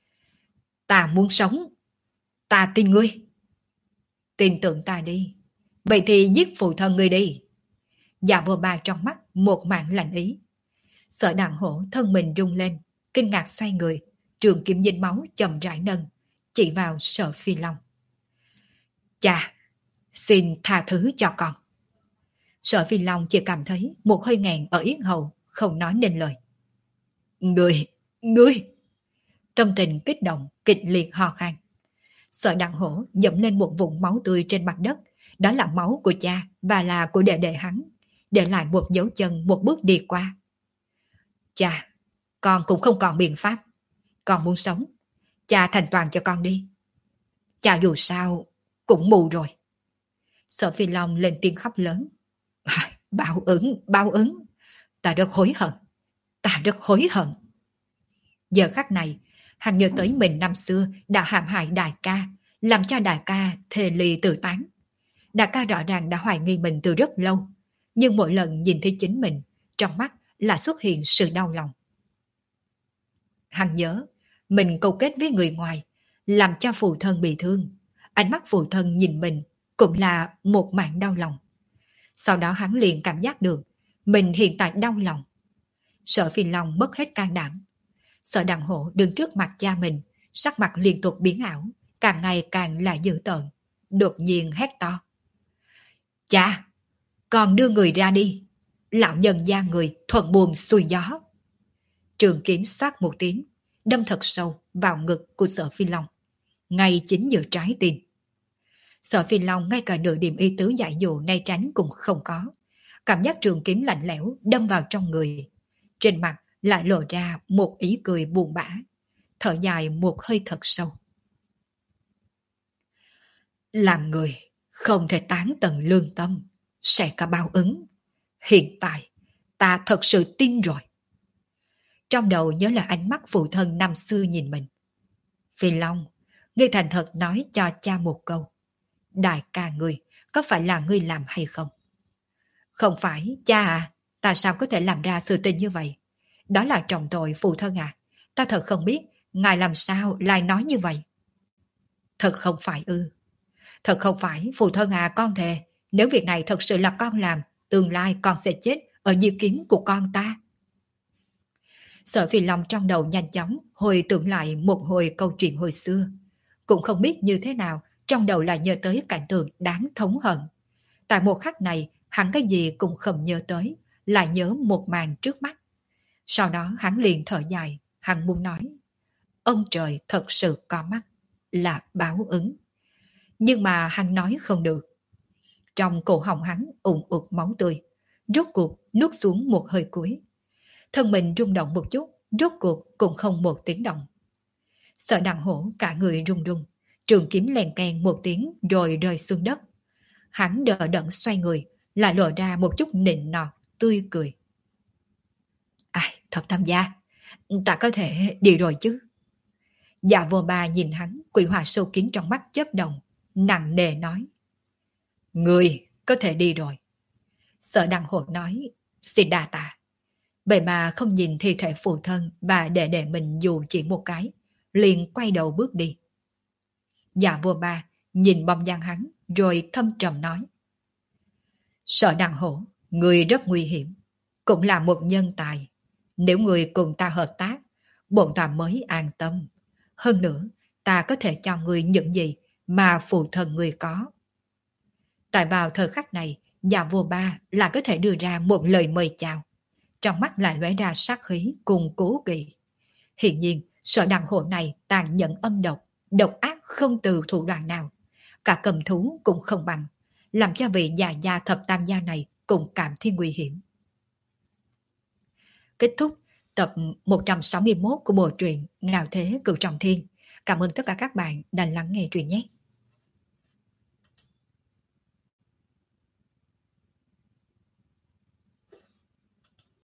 S1: Ta muốn sống. Ta tin ngươi. Tin tưởng ta đi. Vậy thì giết phụ thân ngươi đi. Dạ Vô Ba trong mắt một mảng lạnh ý. Sở Đằng Hổ thân mình rung lên, kinh ngạc xoay người, trường kiếm dính máu chậm rãi nâng, chỉ vào Sở Phi Long. Cha, xin tha thứ cho con. Sở Phi Long chỉ cảm thấy một hơi nghẹn ở yết hầu, không nói nên lời. Ngươi, ngươi! Tâm tình kích động, kịch liệt ho khan. Sở Đằng Hổ dẫm lên một vũng máu tươi trên mặt đất, đó là máu của cha và là của đệ đệ hắn, để lại một dấu chân một bước đi qua. Cha, con cũng không còn biện pháp. Con muốn sống, cha thành toàn cho con đi. Cha dù sao cũng mù rồi. Sở Phi Long lên tiếng khóc lớn. À, báo ứng, báo ứng. Ta rất hối hận. Ta rất hối hận. Giờ khắc này, hắn nhớ tới mình năm xưa đã hãm hại đại ca, làm cho đại ca thề ly tự tán. Đại ca rõ ràng đã hoài nghi mình từ rất lâu, nhưng mỗi lần nhìn thấy chính mình, trong mắt là xuất hiện sự đau lòng. Hắn nhớ, mình câu kết với người ngoài, làm cho phụ thân bị thương. Ánh mắt phụ thân nhìn mình cũng là một mảng đau lòng. Sau đó hắn liền cảm giác được mình hiện tại đau lòng. Sở Phi Long mất hết can đảm. Sở Đằng Hổ đứng trước mặt cha mình, sắc mặt liên tục biến ảo, càng ngày càng là dữ tợn. Đột nhiên hét to. Cha, còn đưa người ra đi. Lão nhân gia người thuận buồm xuôi gió. Trường kiếm xoát một tiếng, đâm thật sâu vào ngực của Sở Phi Long, ngay chính giữa trái tim. Sở Phi Long ngay cả nửa điểm ý tứ giải dụ nay tránh cũng không có. Cảm giác trường kiếm lạnh lẽo đâm vào trong người. Trên mặt lại lộ ra một ý cười buồn bã, thở dài một hơi thật sâu. Làm người không thể tán tận lương tâm, sẽ có báo ứng. Hiện tại, ta thật sự tin rồi. Trong đầu nhớ là ánh mắt phụ thân năm xưa nhìn mình. Phi Long, ngươi thành thật nói cho cha một câu. Đại ca ngươi, có phải là ngươi làm hay không? Không phải, cha à, ta sao có thể làm ra sự tình như vậy? Đó là trọng tội phụ thân à, ta thật không biết, ngài làm sao lại nói như vậy? Thật không phải ư? Thật không phải, phụ thân à, con thề, nếu việc này thật sự là con làm, tương lai con sẽ chết ở nhiêu kiếm của con ta. Sở Phi Long trong đầu nhanh chóng hồi tưởng lại một hồi câu chuyện hồi xưa. Cũng không biết như thế nào, trong đầu lại nhớ tới cảnh tượng đáng thống hận. Tại một khắc này, hắn cái gì cũng không nhớ tới, lại nhớ một màn trước mắt. Sau đó hắn liền thở dài, hắn muốn nói. Ông trời thật sự có mắt, là báo ứng. Nhưng mà hắn nói không được. Trong cổ họng hắn ùn ụt máu tươi, rốt cuộc nuốt xuống một hơi cuối. Thân mình rung động một chút, rốt cuộc cũng không một tiếng động. Sở Đằng Hổ cả người rung rung, trường kiếm lèn keng một tiếng rồi rơi xuống đất. Hắn đỡ đẫn xoay người, lại lộ ra một chút nịnh nọt, tươi cười. Ai, Thập Tam gia, ta có thể đi rồi chứ? Dạ Vô Ba nhìn hắn, quỷ hỏa sâu kín trong mắt chớp động, nặng nề nói. Người có thể đi rồi. Sở Đằng Hổ nói, xin đa tạ. Vậy mà không nhìn thi thể phụ thân và đệ đệ mình dù chỉ một cái, liền quay đầu bước đi. Dạ Vô Ba nhìn bóng dáng hắn rồi thâm trầm nói. Sở Đằng Hổ, người rất nguy hiểm, cũng là một nhân tài. Nếu người cùng ta hợp tác, bổn tọa mới an tâm. Hơn nữa, ta có thể cho người những gì mà phụ thân người có. Tại vào thời khắc này, Dạ Vô Ba là có thể đưa ra một lời mời chào. Trong mắt lại lóe ra sát khí cùng cố kỵ. Hiển nhiên, Sở đằng hộ này tàn nhẫn âm độc, độc ác không từ thủ đoạn nào. Cả cầm thú cũng không bằng, làm cho vị già gia thập tam gia này cũng cảm thấy nguy hiểm. Kết thúc tập một trăm sáu mươi mốt của bộ truyện Ngạo Thế Cửu Trọng Thiên. Cảm ơn tất cả các bạn đã lắng nghe truyện nhé.